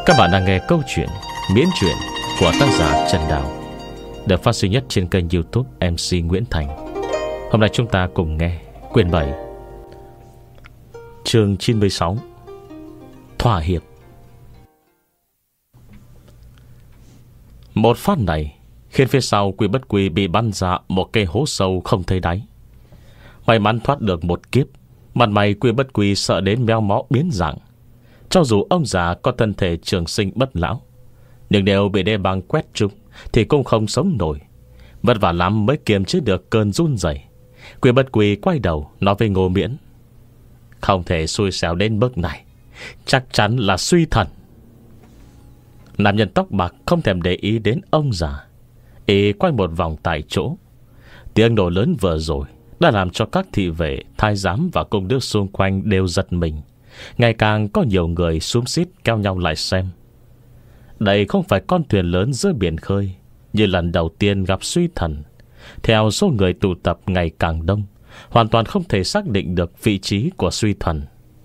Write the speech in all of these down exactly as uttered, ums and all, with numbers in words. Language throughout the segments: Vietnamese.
Các bạn đang nghe câu chuyện miễn truyện của tác giả Trần Đào, được phát sinh nhất trên kênh YouTube em xê Nguyễn Thành. Hôm nay chúng ta cùng nghe quyển bảy, chương chín mươi sáu, Thỏa hiệp. Một phát này khiến phía sau Quy Bất Quy bị bắn ra một cây hố sâu không thấy đáy. May mắn thoát được một kiếp, mặt mày Quy Bất Quy sợ đến méo mó biến dạng. Cho dù ông già có thân thể trường sinh bất lão, nhưng đều bị đê băng quét trúng thì cũng không sống nổi. Vất vả lắm mới kiềm chế được cơn run rẩy. Quy Bất Quy quay đầu nói với Ngô Miễn: không thể xui xẻo đến mức này, chắc chắn là suy thần. Nam nhân tóc bạc không thèm để ý đến ông già, y quay một vòng tại chỗ. Tiếng nổ lớn vừa rồi đã làm cho các thị vệ, thái giám và cung nữ xung quanh đều giật mình. Ngày càng có nhiều người xúm xít kéo nhau lại xem. Đây không phải con thuyền lớn giữa biển khơi như lần đầu tiên gặp suy thần. Theo số người tụ tập ngày càng đông, hoàn toàn không thể xác định được vị trí của suy thần.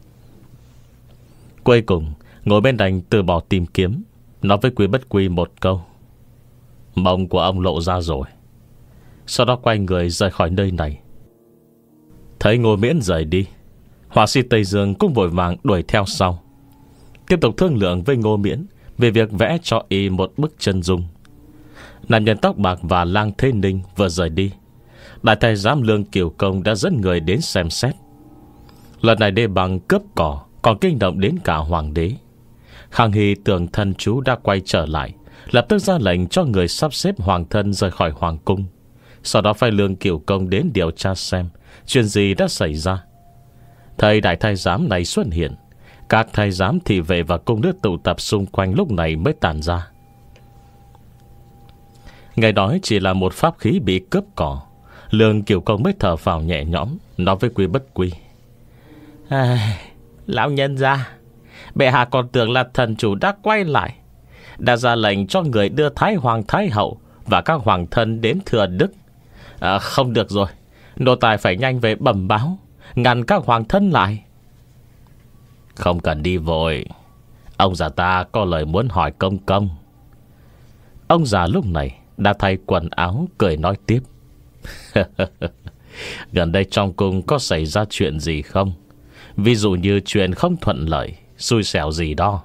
Cuối cùng ngồi bên đành từ bỏ tìm kiếm, nói với Quy Bất Quy một câu: mông của ông lộ ra rồi. Sau đó quay người rời khỏi nơi này. Thấy Ngô Miễn rời đi, họa sĩ Tây Dương cũng vội vàng đuổi theo sau, tiếp tục thương lượng với Ngô Miễn về việc vẽ cho y một bức chân dung. Nam nhân tóc bạc và Lang Thế Ninh vừa rời đi, đại thái giám Lương Kiều Công đã dẫn người đến xem xét. Lần này đê bằng cướp cỏ còn kinh động đến cả hoàng đế. Khang Hy tưởng thân chú đã quay trở lại, lập tức ra lệnh cho người sắp xếp hoàng thân rời khỏi hoàng cung. Sau đó phái Lương Kiều Công đến điều tra xem chuyện gì đã xảy ra. Thầy đại thái giám này xuất hiện, các thái giám thị vệ và cung nữ tụ tập xung quanh lúc này mới tàn ra. Nghe nói chỉ là một pháp khí bị cướp cỏ, Lương Kiều Công mới thở phào nhẹ nhõm, nói với Quy Bất Quy: à, lão nhân gia, bệ hạ còn tưởng là thần chủ đã quay lại, đã ra lệnh cho người đưa Thái Hoàng Thái Hậu và các hoàng thân đến thừa đức. à, Không được rồi, nô tài phải nhanh về bẩm báo, ngăn các hoàng thân lại. Không cần đi vội, ông già ta có lời muốn hỏi công công. Ông già lúc này đã thay quần áo, cười nói tiếp: gần đây trong cung có xảy ra chuyện gì không? Ví dụ như chuyện không thuận lợi, xui xẻo gì đó.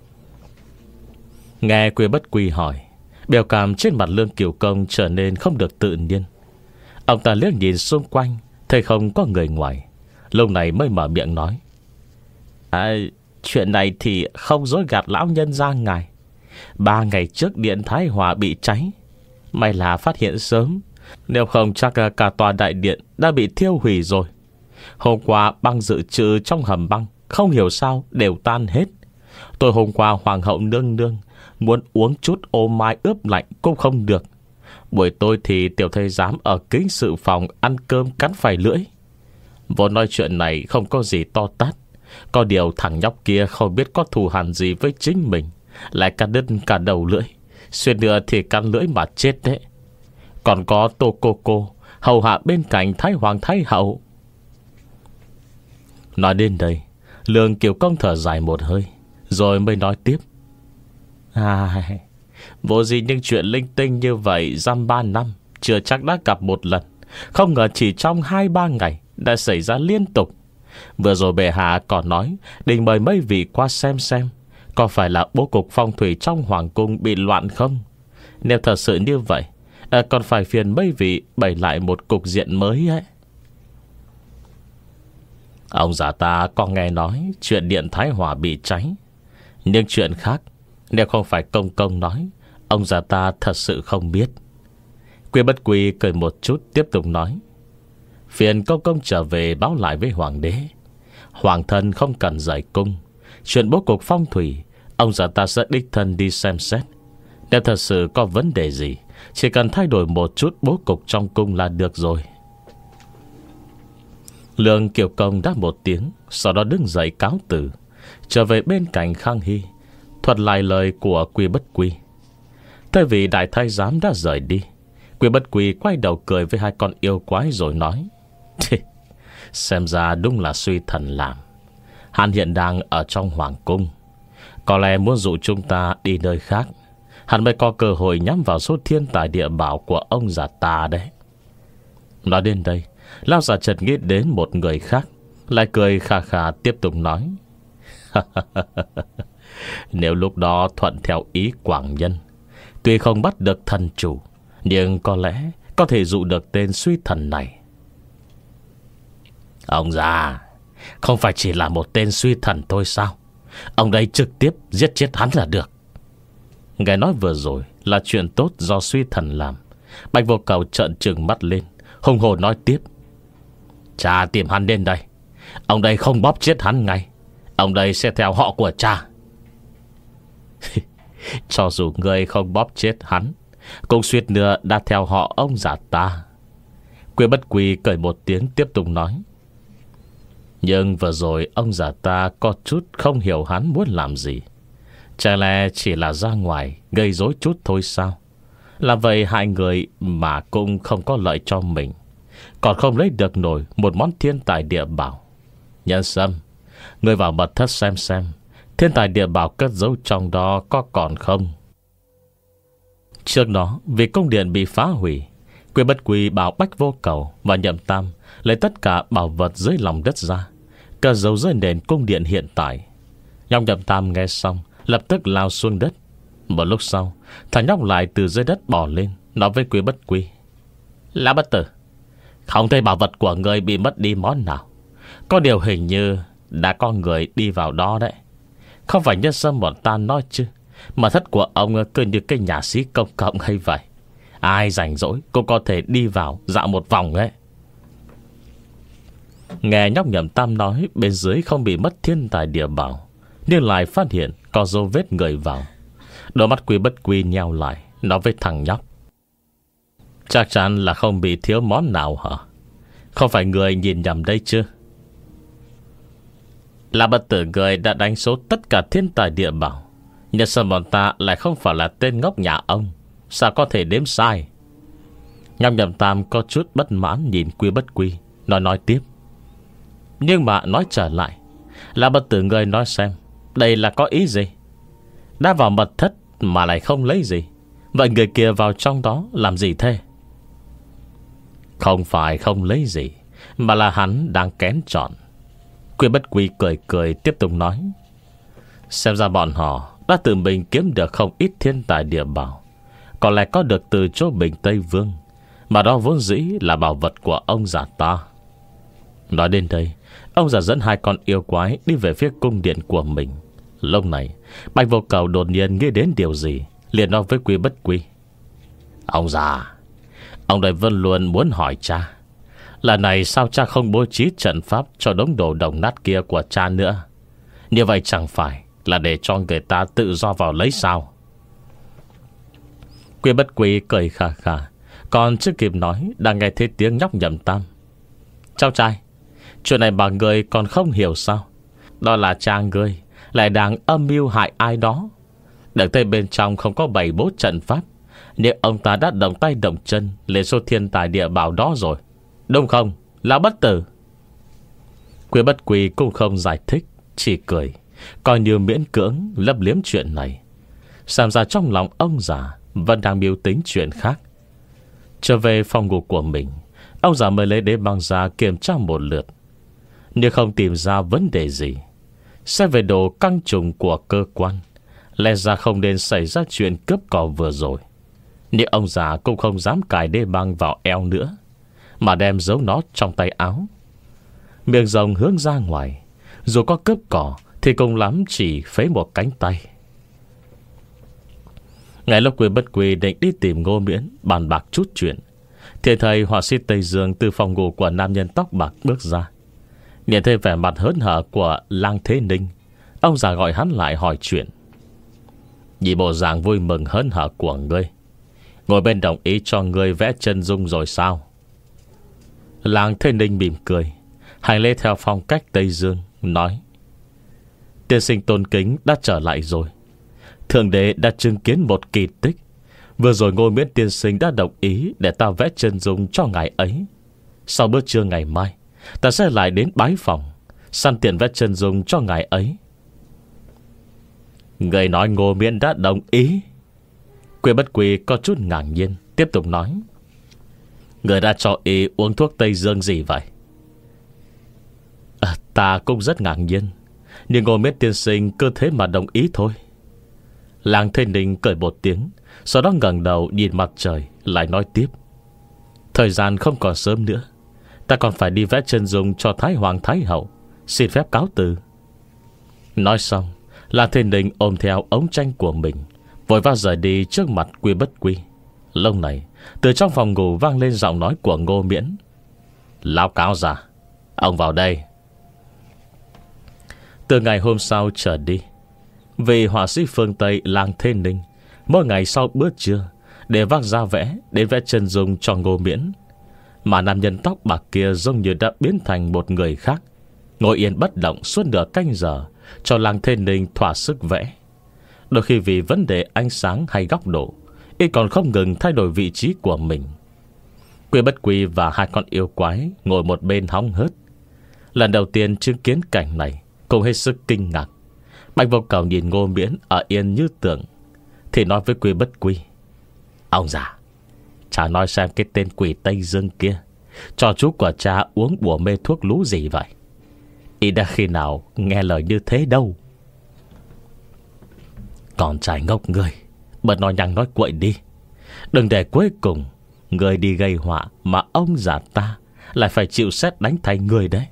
Nghe Quy Bất Quy hỏi, biểu cảm trên mặt Lương Kiều Công trở nên không được tự nhiên. Ông ta liếc nhìn xung quanh, thấy không có người ngoài, lúc này mới mở miệng nói: à, chuyện này thì không dối gạt lão nhân gia ngài. Ba ngày trước điện Thái Hòa bị cháy, may là phát hiện sớm, nếu không chắc cả tòa đại điện đã bị thiêu hủy rồi. Hôm qua băng dự trữ trong hầm băng không hiểu sao đều tan hết. Tôi hôm qua hoàng hậu nương nương muốn uống chút ô mai ướp lạnh cũng không được. Buổi tối thì tiểu thái giám ở kính sự phòng ăn cơm cắn phải lưỡi. Vốn nói chuyện này không có gì to tát, có điều thằng nhóc kia không biết có thù hằn gì với chính mình, lại cắn đứt cả đầu lưỡi, xuyên nữa thì cắn lưỡi mà chết đấy. Còn có Tô Cô Cô hầu hạ bên cạnh Thái Hoàng Thái Hậu. Nói đến đây, Lương Kiều Công thở dài một hơi, rồi mới nói tiếp: à, vô gì những chuyện linh tinh như vậy dăm ba năm chưa chắc đã gặp một lần, không ngờ chỉ trong hai ba ngày đã xảy ra liên tục. Vừa rồi bệ hạ còn nói định mời mấy vị qua xem xem có phải là bố cục phong thủy trong hoàng cung bị loạn không. Nếu thật sự như vậy, à, còn phải phiền mấy vị bày lại một cục diện mới ấy. Ông già ta có nghe nói chuyện điện Thái Hòa bị cháy, nhưng chuyện khác, nếu không phải công công nói, ông già ta thật sự không biết. Quy Bất Quy cười một chút, tiếp tục nói: phiền công công trở về báo lại với hoàng đế, hoàng thân không cần rời cung. Chuyện bố cục phong thủy, ông già ta sẽ đích thân đi xem xét. Nếu thật sự có vấn đề gì, chỉ cần thay đổi một chút bố cục trong cung là được rồi. Lương Kiều Công đáp một tiếng, sau đó đứng dậy cáo từ, trở về bên cạnh Khang Hy, thuật lại lời của Quy Bất Quy. Thay vì đại thái giám đã rời đi, Quy Bất Quy quay đầu cười với hai con yêu quái rồi nói: xem ra đúng là suy thần làm. Hắn hiện đang ở trong hoàng cung, Có lẽ muốn dụ chúng ta đi nơi khác, hắn mới có cơ hội nhắm vào số thiên tài địa bảo của ông già ta đấy. Nói đến đây, lão già chợt nghĩ đến một người khác, lại cười khà khà tiếp tục nói. Nếu lúc đó thuận theo ý Quảng Nhân, tuy không bắt được thần chủ, nhưng có lẽ có thể dụ được tên suy thần này. Ông già, không phải chỉ là một tên suy thần thôi sao? Ông đây trực tiếp giết chết hắn là được. Nghe nói vừa rồi là chuyện tốt do suy thần làm, Bạch Vô Cầu trợn trừng mắt lên, hùng hồn nói tiếp. Cha tìm hắn đến đây, ông đây không bóp chết hắn ngay, ông đây sẽ theo họ của cha. Cho dù người không bóp chết hắn, cũng suýt nữa đã theo họ ông già ta. Quy Bất Quy cười một tiếng tiếp tục nói. Nhưng vừa rồi ông già ta có chút không hiểu hắn muốn làm gì. Chả lẽ chỉ là ra ngoài gây rối chút thôi sao? Làm vậy hai người mà cũng không có lợi cho mình, còn không lấy được nổi một món thiên tài địa bảo. Nhân Sâm, người vào mật thất xem xem thiên tài địa bảo cất giấu trong đó có còn không. Trước đó vì cung điện bị phá hủy, Quy Bất Quy bảo Bách Vô Cầu và Nhậm Tam lấy tất cả bảo vật dưới lòng đất ra, cất giấu dưới nền cung điện hiện tại. Nhóc Nhậm Tam nghe xong lập tức lao xuống đất. Một lúc sau, thằng nhóc lại từ dưới đất bò lên, nói với Quy Bất Quy. Lão bất tử, không thấy bảo vật của người bị mất đi món nào. Có điều hình như đã có người đi vào đó đấy. Không phải Nhân Sâm bọn ta nói chứ, mà thất của ông cứ như cái nhà xí công cộng hay vậy. Ai rảnh rỗi cũng có thể đi vào dạo một vòng ấy. Nghe nhóc Nhậm Tam nói bên dưới không bị mất thiên tài địa bảo, nhưng lại phát hiện có dấu vết người vào. Đôi mắt Quy Bất Quy nheo lại, nói với thằng nhóc. Chắc chắn là không bị thiếu món nào hả? Không phải người nhìn nhầm đây chứ? Là bất tử người đã đánh số tất cả thiên tài địa bảo, nhưng sao bọn ta lại không phải là tên ngốc nhà ông? Sao có thể đếm sai? Nhóc Nhậm Tam có chút bất mãn nhìn Quy Bất Quy, nói nói tiếp. Nhưng mà nói trở lại, là bất tử người nói xem, đây là có ý gì? Đã vào mật thất mà lại không lấy gì, vậy người kia vào trong đó làm gì thế? Không phải không lấy gì, mà là hắn đang kén chọn. Quy Bất Quy cười cười tiếp tục nói. Xem ra bọn họ đã tự mình kiếm được không ít thiên tài địa bảo, có lẽ có được từ chỗ Bình Tây Vương, mà đó vốn dĩ là bảo vật của ông già ta. Nói đến đây, ông già dẫn hai con yêu quái đi về phía cung điện của mình. Lúc này Bạch Vô Cầu đột nhiên nghĩ đến điều gì, liền nói với Quy Bất Quy. Ông già, ông đây vẫn luôn muốn hỏi cha, lần này sao cha không bố trí trận pháp cho đống đồ đồng nát kia của cha nữa? Như vậy chẳng phải là để cho người ta tự do vào lấy sao? Quy Bất Quy cười khà khà, còn chưa kịp nói đã nghe thấy tiếng nhóc Nhậm Tam. Cháu trai, chuyện này bà người còn không hiểu sao? Đó là cha ngươi lại đang âm mưu hại ai đó. Được thấy bên trong không có bày bố trận pháp, nhưng ông ta đã động tay động chân lên số thiên tài địa bảo đó rồi, đúng không, lão bất tử? Quy Bất Quy cũng không giải thích, chỉ cười, coi như miễn cưỡng lấp liếm chuyện này. Xem ra trong lòng ông già vẫn đang mưu tính chuyện khác. Trở về phòng ngủ của mình, ông già mới lấy đế băng ra kiểm tra một lượt, nhưng không tìm ra vấn đề gì. Xét về độ căng trùng của cơ quan, lẽ ra không nên xảy ra chuyện cướp cò vừa rồi. Nhưng ông già cũng không dám cài đế băng vào eo nữa, mà đem giấu nó trong tay áo. Miệng rồng hướng ra ngoài, dù có cướp cò thì cùng lắm chỉ phế một cánh tay. Ngày lúc Quy Bất Quy định đi tìm Ngô Miễn bàn bạc chút chuyện, thì thầy họa sĩ Tây Dương từ phòng ngủ của nam nhân tóc bạc bước ra. Nhìn thấy vẻ mặt hớn hở của Lang Thế Ninh, ông già gọi hắn lại hỏi chuyện. Nhìn bộ dạng vui mừng hớn hở của ngươi, ngồi bên đồng ý cho ngươi vẽ chân dung rồi sao? Lang Thế Ninh mỉm cười, hành lễ theo phong cách Tây Dương, nói. Tiên sinh tôn kính đã trở lại rồi. Thượng đế đã chứng kiến một kỳ tích. Vừa rồi Ngô Miễn tiên sinh đã đồng ý để ta vẽ chân dung cho ngài ấy. Sau bữa trưa ngày mai, ta sẽ lại đến bái phòng, săn tiền vẽ chân dung cho ngài ấy. Người nói Ngô Miễn đã đồng ý? Quy Bất Quy có chút ngạc nhiên, tiếp tục nói: Người đã cho y uống thuốc Tây Dương gì vậy? À, ta cũng rất ngạc nhiên, nhưng Ngô Miễn tiên sinh cứ thế mà đồng ý thôi. Làng Thế Ninh cười một tiếng, sau đó ngẩng đầu nhìn mặt trời, lại nói tiếp: Thời gian không còn sớm nữa, ta còn phải đi vẽ chân dung cho Thái Hoàng Thái Hậu, xin phép cáo từ. Nói xong, Làng Thế Ninh ôm theo ống tranh của mình, vội vã rời đi trước mặt Quy Bất Quy. Lúc này, từ trong phòng ngủ vang lên giọng nói của Ngô Miễn: Lão cáo già, ông vào đây. Từ ngày hôm sau trở đi, vì họa sĩ phương Tây Làng Thế Ninh mỗi ngày sau bữa trưa để vác ra vẽ đến vẽ chân dung cho Ngô Miễn. Mà nam nhân tóc bạc kia giống như đã biến thành một người khác, ngồi yên bất động suốt nửa canh giờ cho Làng Thế Ninh thỏa sức vẽ. Đôi khi vì vấn đề ánh sáng hay góc độ, y còn không ngừng thay đổi vị trí của mình. Quy Bất Quy và hai con yêu quái ngồi một bên hóng hớt. Lần đầu tiên chứng kiến cảnh này, cũng hết sức kinh ngạc. Bạch Vô Cầu nhìn Ngô Miễn ở yên như tượng, thì nói với Quy Bất Quy: Ông già, cha nói xem cái tên quỷ Tây Dương kia cho chú của cha uống bùa mê thuốc lú gì vậy? Y đã khi nào nghe lời như thế đâu. Còn trai ngốc người, bớt nói nhăng nói quậy đi, đừng để cuối cùng người đi gây họa mà ông già ta lại phải chịu sét đánh thay người đấy.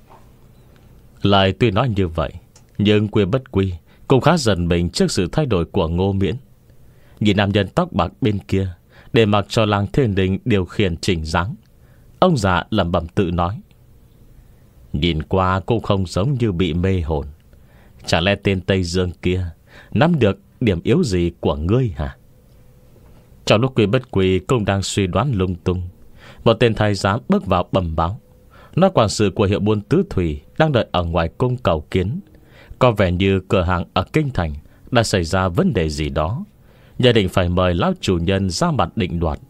Lời tuy nói như vậy, nhưng Quy Bất Quy cũng khá giận mình trước sự thay đổi của Ngô Miễn. Nhìn nam nhân tóc bạc bên kia để mặc cho Làng Thế Ninh điều khiển chỉnh dáng, ông già lẩm bẩm tự nói: Nhìn qua cũng không giống như bị mê hồn. Chả lẽ tên Tây Dương kia nắm được điểm yếu gì của ngươi hả? Trong lúc Quy Bất Quy cũng đang suy đoán lung tung, một tên thái giám bước vào bẩm báo, nói quản sự của hiệu buôn Tứ Thủy đang đợi ở ngoài cung cầu kiến. Có vẻ như cửa hàng ở Kinh Thành đã xảy ra vấn đề gì đó, nhất định phải mời lão chủ nhân ra mặt định đoạt.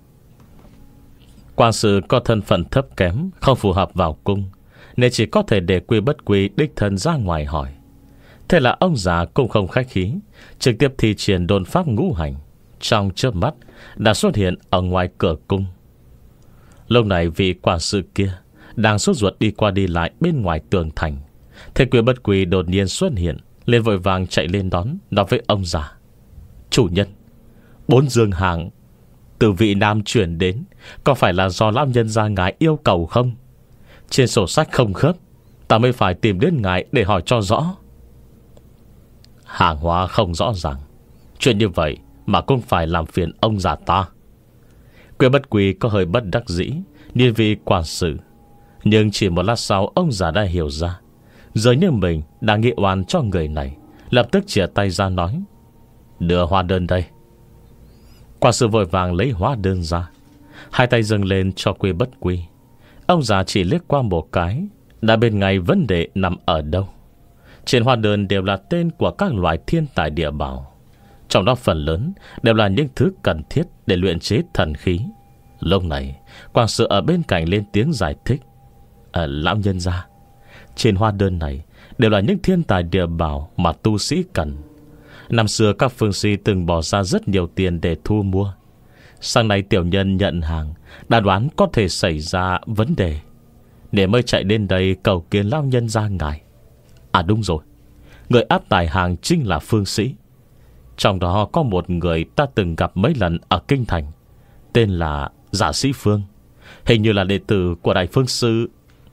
Quản sự có thân phận thấp kém, không phù hợp vào cung, nên chỉ có thể để Quy Bất Quy đích thân ra ngoài hỏi. Thế là ông già cũng không khách khí, trực tiếp thi triển độn pháp ngũ hành, trong chớp mắt đã xuất hiện ở ngoài cửa cung. Lúc này vị quản sự kia đang sốt ruột đi qua đi lại bên ngoài tường thành, thế Quy Bất Quy đột nhiên xuất hiện, liền vội vàng chạy lên đón, nói với ông già: Chủ nhân, bốn dương hàng từ vị Nam chuyển đến, có phải là do lão nhân gia ngài yêu cầu không? Trên sổ sách không khớp, ta mới phải tìm đến ngài để hỏi cho rõ. Hàng hóa không rõ ràng, chuyện như vậy mà cũng phải làm phiền ông già ta. Quy Bất Quy có hơi bất đắc dĩ nên vì quản sự, nhưng chỉ một lát sau ông già đã hiểu ra, giờ như mình đang nghị oan cho người này, lập tức chìa tay ra nói: Đưa hóa đơn đây. Quản sự vội vàng lấy hóa đơn ra, hai tay dâng lên cho Quy Bất Quy. Ông già chỉ liếc qua một cái đã bên ngay vấn đề nằm ở đâu. Trên hóa đơn đều là tên của các loại thiên tài địa bảo, trong đó phần lớn đều là những thứ cần thiết để luyện chế thần khí. Lúc này quản sự ở bên cạnh lên tiếng giải thích: à, Lão nhân gia, trên hóa đơn này đều là những thiên tài địa bảo mà tu sĩ cần. Năm xưa các phương sĩ từng bỏ ra rất nhiều tiền để thu mua. Sáng nay tiểu nhân nhận hàng đã đoán có thể xảy ra vấn đề, để mới chạy đến đây cầu kiến lão nhân gia ngài. À đúng rồi, người áp tải hàng chính là phương sĩ. Trong đó có một người ta từng gặp mấy lần ở Kinh Thành, tên là Giả Sĩ Phương, hình như là đệ tử của Đại Phương Sư.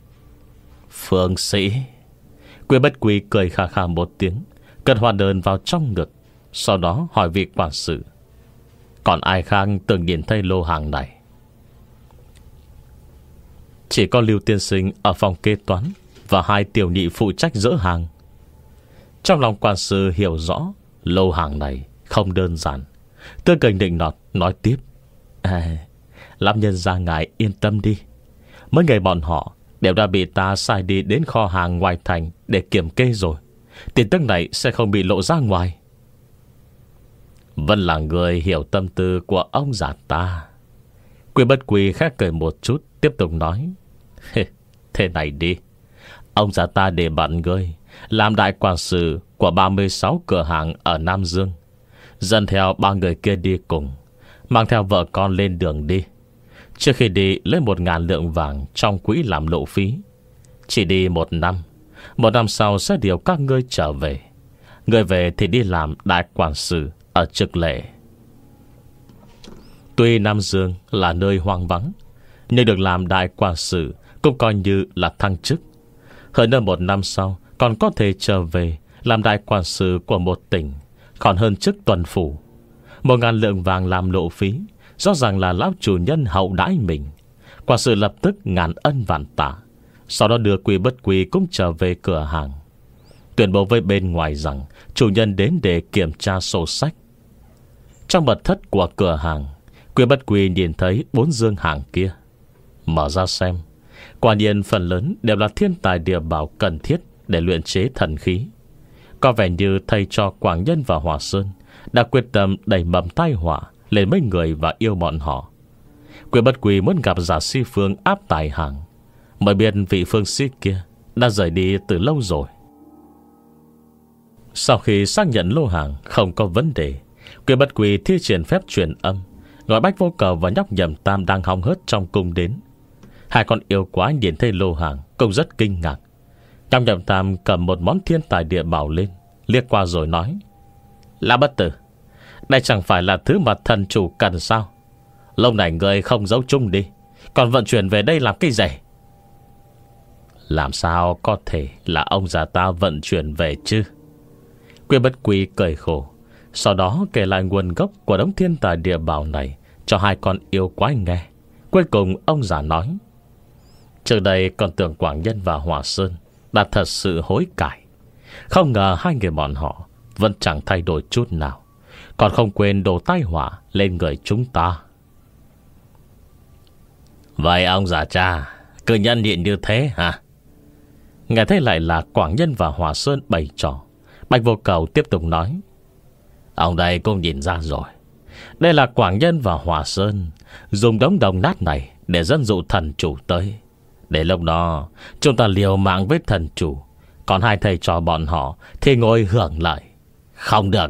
Phương sĩ? Quy Bất Quy cười khà khà một tiếng, cất hóa đơn vào trong ngực, sau đó hỏi vị quản sự: Còn ai khác từng nhìn thấy lô hàng này? Chỉ có Lưu tiên sinh ở phòng kế toán và hai tiểu nhị phụ trách dỡ hàng. Trong lòng quản sự hiểu rõ lô hàng này không đơn giản, tôi cần định nọt nói tiếp: à, Lão nhân gia ngài yên tâm đi, mấy người bọn họ đều đã bị ta sai đi đến kho hàng ngoài thành để kiểm kê rồi. Tin tức này sẽ không bị lộ ra ngoài. Vẫn là người hiểu tâm tư của ông già ta. Quy Bất Quy khẽ cười một chút, tiếp tục nói: Thế này đi, ông già ta để bạn ngươi làm đại quản sự của ba mươi sáu cửa hàng ở Nam Dương, dẫn theo ba người kia đi cùng, mang theo vợ con lên đường đi. Trước khi đi lấy một ngàn lượng vàng trong quỹ làm lộ phí. Chỉ đi một năm, một năm sau sẽ điều các ngươi trở về. Người về thì đi làm đại quản sự ở Trực Lệ. Tuy Nam Dương là nơi hoang vắng, nhưng được làm đại quản sự cũng coi như là thăng chức. Hơn nữa một năm sau còn có thể trở về làm đại quản sự của một tỉnh, còn hơn chức tuần phủ. Một ngàn lượng vàng làm lộ phí, rõ ràng là lão chủ nhân hậu đãi mình. Quản sự lập tức ngàn ân vạn tạ, sau đó đưa Quy Bất Quy cũng trở về cửa hàng, tuyên bố với bên ngoài rằng chủ nhân đến để kiểm tra sổ sách. Trong mật thất của cửa hàng, Quy Bất Quy nhìn thấy bốn dương hàng kia. Mở ra xem, quả nhiên phần lớn đều là thiên tài địa bảo cần thiết để luyện chế thần khí. Có vẻ như thầy trò Quảng Nhân và Hòa Sơn đã quyết tâm đẩy mầm tai họa lên mấy người và yêu bọn họ. Quy Bất Quy muốn gặp Giả Si Phương áp tài hàng, mới biết vị phương sĩ kia đã rời đi từ lâu rồi. Sau khi xác nhận lô hàng không có vấn đề, Quy Bất Quy thi triển phép truyền âm, gọi Bách Vô Cầu và nhóc Nhậm Tam đang hóng hớt trong cung đến. Hai con yêu quái nhìn thấy lô hàng cũng rất kinh ngạc. Nhóc Nhậm Tam cầm một món thiên tài địa bảo lên, liếc qua rồi nói: "Lã Bất Tử, đây chẳng phải là thứ mà thần chủ cần sao? Lâu này người không giấu chung đi, còn vận chuyển về đây làm cái gì?" "Làm sao có thể là ông già ta vận chuyển về chứ?" Quy Bất Quy cười khổ, sau đó kể lại nguồn gốc của đống thiên tài địa bảo này cho hai con yêu quái nghe. Cuối cùng ông già nói: "Trước đây còn tưởng Quảng Nhân và Hòa Sơn đã thật sự hối cải, không ngờ hai người bọn họ vẫn chẳng thay đổi chút nào, còn không quên đổ tai họa lên người chúng ta." "Vậy ông già cha cứ nhân nhịn như thế hả?" Nghe thấy lại là Quảng Nhân và Hòa Sơn bày trò, Bạch Vô Cầu tiếp tục nói: "Ông đây cũng nhìn ra rồi, đây là Quảng Nhân và Hòa Sơn dùng đống đồng nát này để dẫn dụ thần chủ tới. Để lúc đó chúng ta liều mạng với thần chủ, còn hai thầy trò bọn họ thì ngồi hưởng lợi. Không được."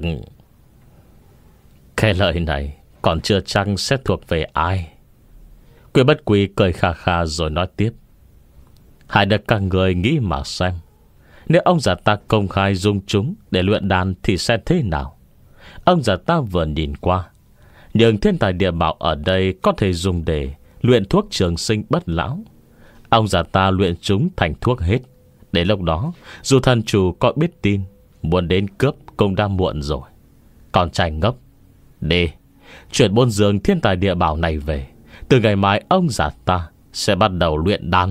Cái lợi này còn chưa chắc sẽ thuộc về ai. Quy Bất Quy cười khà khà rồi nói tiếp: "Hãy để các người nghĩ mà xem, nếu ông già ta công khai dùng chúng để luyện đan thì sẽ thế nào?" Ông già ta vừa nhìn qua, nhưng thiên tài địa bảo ở đây có thể dùng để luyện thuốc trường sinh bất lão. Ông già ta luyện chúng thành thuốc hết. Đến lúc đó dù thần chủ có biết tin, muốn đến cướp cũng đã muộn rồi. Con trai ngốc, đi chuyển bốn giường thiên tài địa bảo này về. Từ ngày mai ông già ta sẽ bắt đầu luyện đan.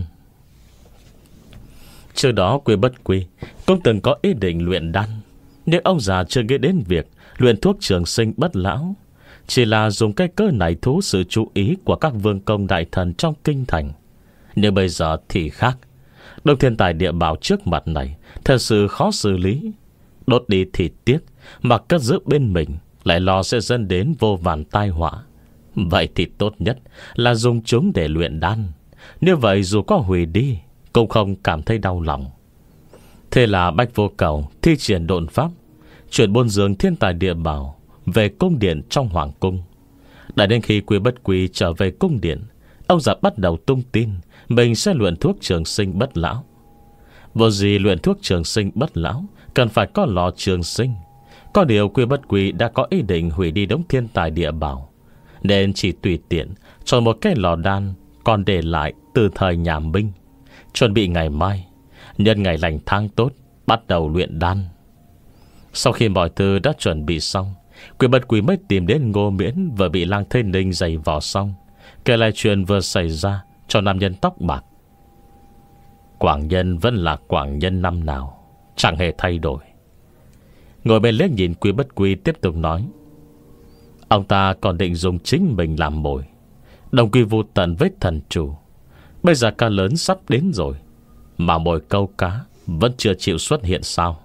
Trước đó Quy Bất Quy cũng từng có ý định luyện đan, nhưng ông già chưa nghĩ đến việc luyện thuốc trường sinh bất lão, chỉ là dùng cái cơ này thu sự chú ý của các vương công đại thần trong kinh thành. Nhưng bây giờ thì khác. Đống thiên tài địa bảo trước mặt này thật sự khó xử lý. Đốt đi thì tiếc, mà cất giữ bên mình lại lo sẽ dẫn đến vô vàn tai họa. Vậy thì tốt nhất là dùng chúng để luyện đan. Như vậy dù có hủy đi cũng không cảm thấy đau lòng. Thế là Bách Vô Cầu thi triển độn pháp, chuyển bốn giường thiên tài địa bảo về cung điện trong hoàng cung. Đã đến khi Quy Bất Quy trở về cung điện, ông già bắt đầu tung tin mình sẽ luyện thuốc trường sinh bất lão. Vô gì luyện thuốc trường sinh bất lão cần phải có lò trường sinh. Có điều Quy Bất Quy đã có ý định hủy đi đống thiên tài địa bảo, nên chỉ tùy tiện chọn một cái lò đan còn để lại từ thời nhà Minh, chuẩn bị ngày mai nhân ngày lành tháng tốt bắt đầu luyện đan. Sau khi mọi thứ đã chuẩn bị xong, Quy Bất Quy mới tìm đến Ngô Miễn vừa bị Lang Thế Ninh giày vò xong, kể lại chuyện vừa xảy ra cho nam nhân tóc bạc. Quảng Nhân vẫn là Quảng Nhân năm nào, chẳng hề thay đổi. Ngồi bên liếc nhìn Quy Bất Quy tiếp tục nói: ông ta còn định dùng chính mình làm mồi, đồng quy vô tận với thần chủ. Bây giờ cá lớn sắp đến rồi, mà mồi câu cá vẫn chưa chịu xuất hiện sao?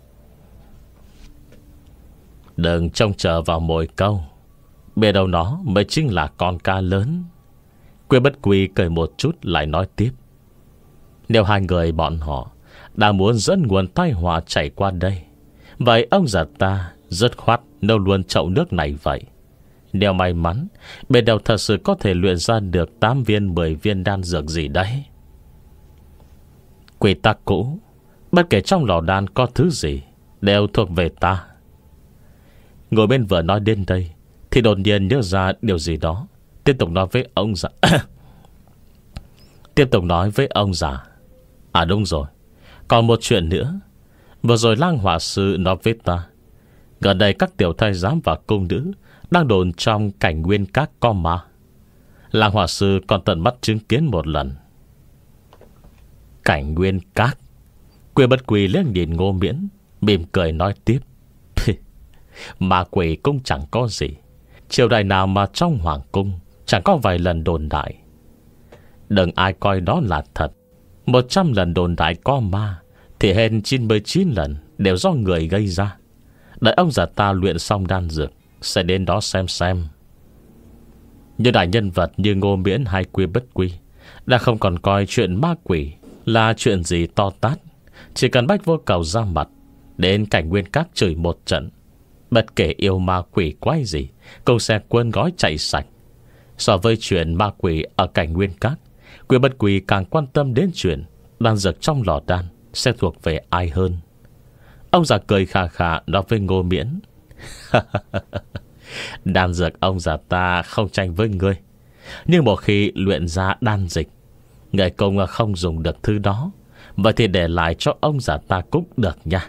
Đừng trông chờ vào mồi câu, biết đâu nó mới chính là con cá lớn. Quy Bất Quy cười một chút lại nói tiếp: nếu hai người bọn họ đang muốn dẫn nguồn tai họa chảy qua đây. Vậy ông già ta rất khoát nấu luôn chậu nước này vậy. Nếu may mắn, bên đầu thật sự có thể luyện ra được tám viên mười viên đan dược gì đấy. Quy tắc cũ, bất kể trong lò đan có thứ gì đều thuộc về ta. Ngồi bên vừa nói đến đây thì đột nhiên nhớ ra điều gì đó, tiếp tục nói với ông già. Tiếp tục nói với ông già. À đúng rồi, còn một chuyện nữa. Vừa rồi Lang hỏa sư nói với ta, gần đây các tiểu thái giám và cung nữ đang đồn trong cảnh nguyên các có ma. Lang hỏa sư còn tận mắt chứng kiến một lần. Cảnh nguyên các? Quy Bất Quy liếc nhìn Ngô Miễn, mỉm cười nói tiếp. Ma quỷ cũng chẳng có gì. Triều đại nào mà trong hoàng cung chẳng có vài lần đồn đại. Đừng ai coi đó là thật. Một trăm lần đồn đại có ma thì hên chín mươi chín lần đều do người gây ra. Đợi ông già ta luyện xong đan dược sẽ đến đó xem xem. Như đại nhân vật như Ngô Miễn hay Quy Bất Quy đã không còn coi chuyện ma quỷ là chuyện gì to tát. Chỉ cần Bách Vô Cầu ra mặt, đến cảnh nguyên các chửi một trận, bất kể yêu ma quỷ quái gì cũng sẽ quên gói chạy sạch. So với chuyện ma quỷ ở cảnh nguyên các, Quy Bất Quy càng quan tâm đến chuyện đan dược trong lò đan sẽ thuộc về ai hơn. Ông già cười khà khà nói với Ngô Miễn. Đan dược ông già ta không tranh với ngươi, nhưng một khi luyện ra đan dịch, người công không dùng được thứ đó, vậy thì để lại cho ông già ta cũng được nha.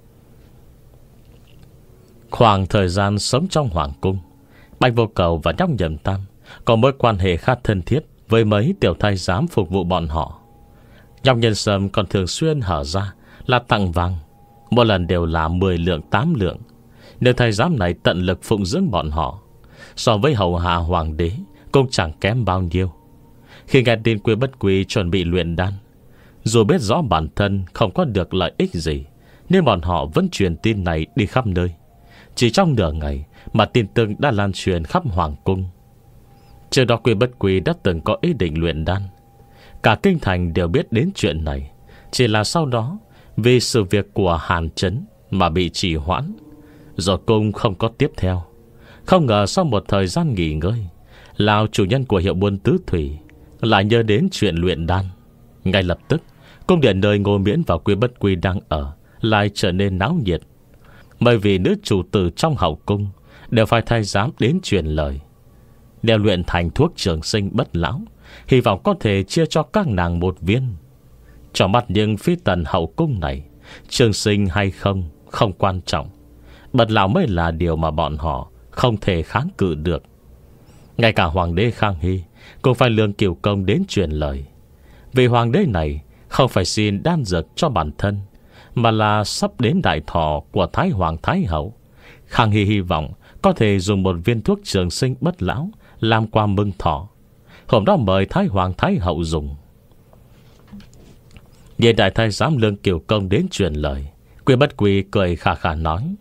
Khoảng thời gian sống trong hoàng cung, Bạch Vô Cầu và nhóc Nhậm Tam có mối quan hệ khá thân thiết với mấy tiểu thái giám phục vụ bọn họ. Nhóc Nhân Sâm còn thường xuyên hở ra là tặng vàng, mỗi lần đều là mười lượng tám lượng. Nếu thái giám này tận lực phụng dưỡng bọn họ, so với hầu hạ hoàng đế cũng chẳng kém bao nhiêu. Khi nghe tin Quy Bất Quy chuẩn bị luyện đan, dù biết rõ bản thân không có được lợi ích gì, nên bọn họ vẫn truyền tin này đi khắp nơi. Chỉ trong nửa ngày mà tin tức đã lan truyền khắp hoàng cung. Trước đó Quy Bất Quy đã từng có ý định luyện đan. Cả kinh thành đều biết đến chuyện này. Chỉ là sau đó vì sự việc của Hàn Trấn mà bị trì hoãn, rồi cung không có tiếp theo. Không ngờ sau một thời gian nghỉ ngơi, lão chủ nhân của hiệu buôn tứ thủy lại nhớ đến chuyện luyện đan. Ngay lập tức, cung điện nơi Ngô Miễn và Quy Bất Quy đang ở lại trở nên náo nhiệt. Bởi vì nữ chủ tử trong hậu cung đều phải thái giám đến truyền lời. Đều luyện thành thuốc trường sinh bất lão, hy vọng có thể chia cho các nàng một viên. Trong mắt những phi tần hậu cung này, trường sinh hay không không quan trọng, bất lão mới là điều mà bọn họ không thể kháng cự được. Ngay cả hoàng đế Khang Hy cũng phải lương Kiều Công đến truyền lời. Vì hoàng đế này không phải xin đan dược cho bản thân, mà là sắp đến đại thọ của Thái Hoàng Thái Hậu. Khang Hy hy vọng có thể dùng một viên thuốc trường sinh bất lão làm quà mừng thọ. Hôm đó mời Thái Hoàng Thái Hậu dùng. Nhìn đại thái giám lương Kiều Công đến truyền lời, Quy Bất Quy cười khà khà nói.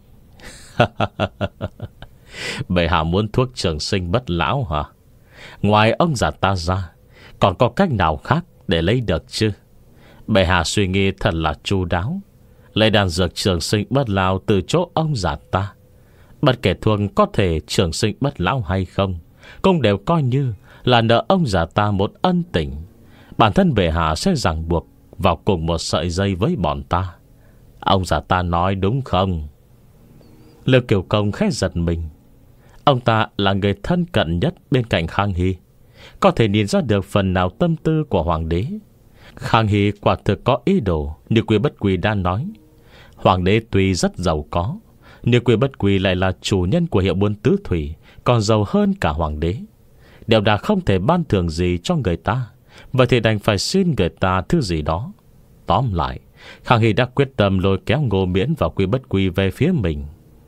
Bệ hạ muốn thuốc trường sinh bất lão hả? Ngoài ông già ta ra, còn có cách nào khác để lấy được chứ? Bệ hạ suy nghĩ thật là chu đáo, lấy đan dược trường sinh bất lão từ chỗ ông già ta. Bất kể thuốc có thể trường sinh bất lão hay không, cũng đều coi như là nợ ông già ta một ân tình. Bản thân bệ hạ sẽ ràng buộc vào cùng một sợi dây với bọn ta. Ông già ta nói đúng không? Lương Kiều Công khẽ giật mình. Ông ta là người thân cận nhất bên cạnh Khang Hy, có thể nhìn ra được phần nào tâm tư của hoàng đế. Khang Hy quả thực có ý đồ như Quy Bất Quy đã nói. Hoàng đế tuy rất giàu có, nhưng Quy Bất Quy lại là chủ nhân của hiệu buôn tứ thủy, còn giàu hơn cả hoàng đế. Đều đã không thể ban thưởng gì cho người ta, vậy thì đành phải xin người ta thứ gì đó. Tóm lại, Khang Hy đã quyết tâm lôi kéo Ngô Miễn và Quy Bất Quy về phía mình.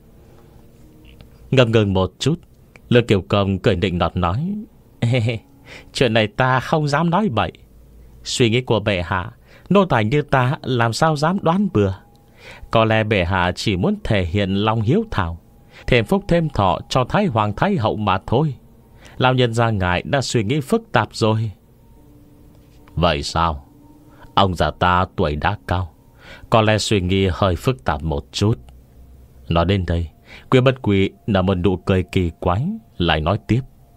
Ngập ngừng một chút, Lương Kiều Công cười nịnh nọt nói. Chuyện này ta không dám nói bậy. Suy nghĩ của bệ hạ, nô tài như ta làm sao dám đoán bừa. Có lẽ bệ hạ chỉ muốn thể hiện lòng hiếu thảo, thêm phúc thêm thọ cho Thái Hoàng Thái Hậu mà thôi. Lão nhân gia ngài đã suy nghĩ phức tạp rồi. Vậy sao? Ông già ta tuổi đã cao, Có lẽ suy nghĩ hơi phức tạp một chút. Nói đến đây, Quy Bất Quy nở một nụ cười kỳ quái, lại nói tiếp.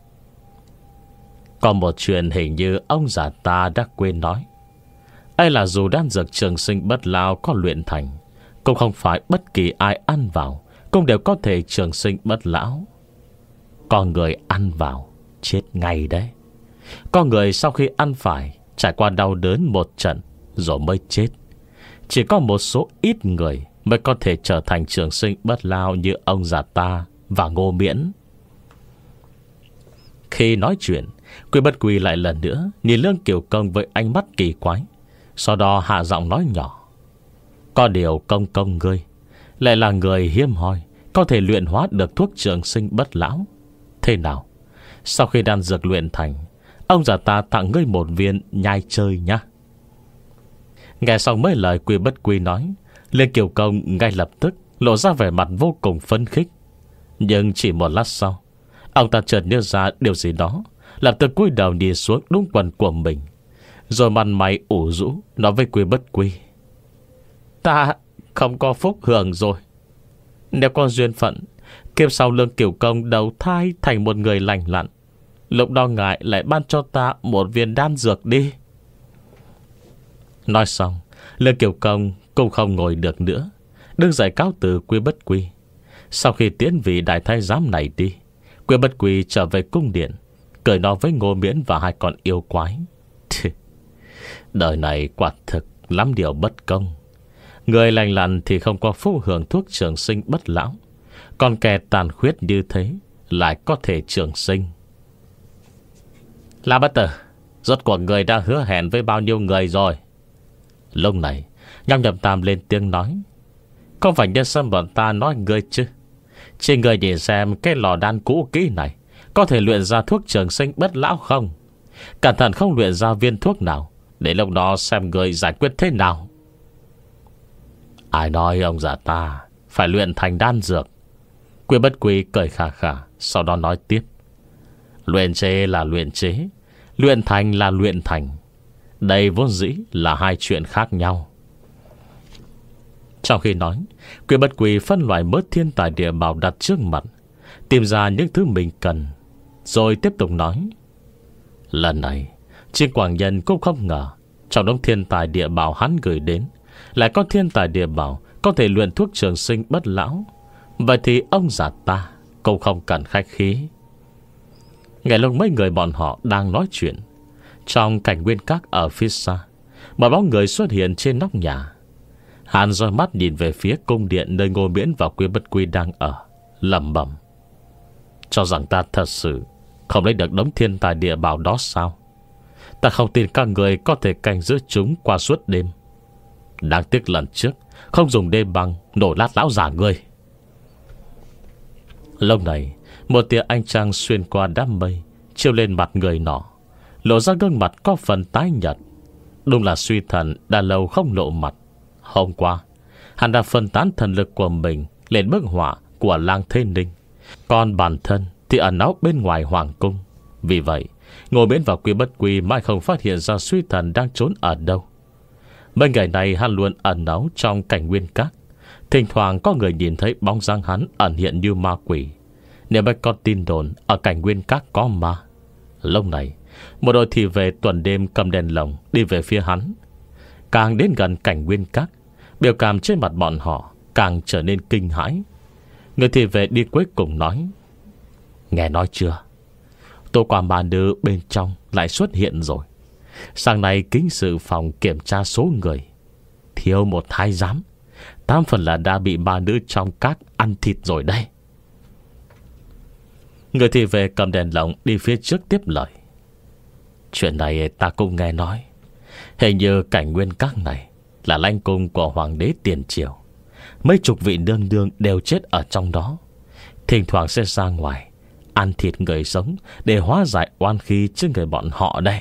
Còn một chuyện hình như ông già ta đã quên nói. Ấy là dù đan dược trường sinh bất lão có luyện thành, cũng không phải bất kỳ ai ăn vào cũng đều có thể trường sinh bất lão. Có người ăn vào chết ngay đấy. Có người sau khi ăn phải trải qua đau đớn một trận rồi mới chết. Chỉ có một số ít người mới có thể trở thành trường sinh bất lão như ông già ta và Ngô Miễn. Khi nói chuyện, Quy Bất Quy lại lần nữa nhìn Lương Kiều Công với ánh mắt kỳ quái. Sau đó hạ giọng nói nhỏ. Có điều công công ngươi lại là người hiếm hoi có thể luyện hóa được thuốc trường sinh bất lão. Thế nào, sau khi đan dược luyện thành, ông già ta tặng ngươi một viên nhai chơi nhá. Nghe xong mấy lời Quy Bất Quy nói, Lương Kiều Công ngay lập tức lộ ra vẻ mặt vô cùng phấn khích. Nhưng chỉ một lát sau, ông ta chợt nhớ ra điều gì đó, lập tức cúi đầu nhìn xuống đúng quần của mình, rồi mặt mày ủ rũ nói với Quy Bất Quy. Ta không có phúc hưởng rồi. Nếu có duyên phận, kiếp sau Lương Kiều Công đầu thai thành một người lành lặn, lúc đó ngài lại ban cho ta một viên đan dược đi. Nói xong, Lương Kiều Công cũng không ngồi được nữa, đứng dậy cáo từ Quy Bất Quy. Sau khi tiễn vị đại thái giám này đi, Quy Bất Quy trở về cung điện, cười nói với Ngô Miễn và hai con yêu quái. Đời này quả thực lắm điều bất công. Người lành lặn thì không có phúc hưởng thuốc trường sinh bất lão, còn kẻ tàn khuyết như thế lại có thể trường sinh. La Bất Tử, rốt cuộc người đã hứa hẹn với bao nhiêu người rồi? Lúc này Nhâm Nhậm Tam lên tiếng nói. Không phải nhân sâm bọn ta nói ngươi chứ. Chỉ người nhìn xem cái lò đan cũ kỹ này có thể luyện ra thuốc trường sinh bất lão không? Cẩn thận không luyện ra viên thuốc nào, để lúc đó xem người giải quyết thế nào. Ai nói ông già ta phải luyện thành đan dược? Quy Bất Quy cười khà khà, sau đó nói tiếp. Luyện chế là luyện chế, luyện thành là luyện thành. Đây vốn dĩ là hai chuyện khác nhau. Trong khi nói, Quy Bất Quy phân loại mớ thiên tài địa bảo đặt trước mặt, tìm ra những thứ mình cần, rồi tiếp tục nói. Lần này Trương Quảng Nhân cũng không ngờ trong đống thiên tài địa bảo hắn gửi đến lại có thiên tài địa bảo có thể luyện thuốc trường sinh bất lão. Vậy thì ông già ta cũng không cần khách khí. Ngay lúc mấy người bọn họ đang nói chuyện, trong cảnh nguyên các ở phía xa, một bóng người xuất hiện trên nóc nhà. Hắn roi mắt nhìn về phía cung điện nơi Ngô Miễn và Quy Bất Quy đang ở, lẩm bẩm. Cho rằng ta thật sự không lấy được đống thiên tài địa bảo đó sao? Ta không tin các người có thể canh giữ chúng qua suốt đêm. Đáng tiếc lần trước không dùng đêm băng nổ lát lão già ngươi. Lúc này, một tia ánh trăng xuyên qua đám mây chiếu lên mặt người nọ, lộ ra gương mặt có phần tái nhợt. Đúng là suy thần đã lâu không lộ mặt. Hôm qua hắn đã phân tán thần lực của mình lên bức họa của Lang Thế Ninh, còn bản thân thì ẩn náu bên ngoài hoàng cung. Vì vậy Ngô Miễn và Quy Bất Quy mãi không phát hiện ra suy thần đang trốn ở đâu. Mấy ngày này hắn luôn ẩn náu trong cảnh nguyên các, thỉnh thoảng có người nhìn thấy bóng dáng hắn ẩn hiện như ma quỷ. Nếu mới có tin đồn ở cảnh nguyên các có ma. Lúc này một đội thị vệ tuần đêm cầm đèn lồng đi về phía hắn. Càng đến gần cảnh nguyên các, biểu cảm trên mặt bọn họ càng trở nên kinh hãi. Người thị vệ đi cuối cùng nói. Nghe nói chưa, Tô Quả Bà Nữ bên trong lại xuất hiện rồi. Sáng nay kính sự phòng kiểm tra số người, thiếu một thái giám, tám phần là đã bị bà nữ trong các ăn thịt rồi đây. Người thị vệ cầm đèn lồng đi phía trước tiếp lời. Chuyện này ta cũng nghe nói. Hình như cảnh nguyên các này là lãnh cung của hoàng đế tiền triều. Mấy chục vị nương nương đều chết ở trong đó. Thỉnh thoảng sẽ ra ngoài ăn thịt người sống để hóa giải oan khí trên người bọn họ đây.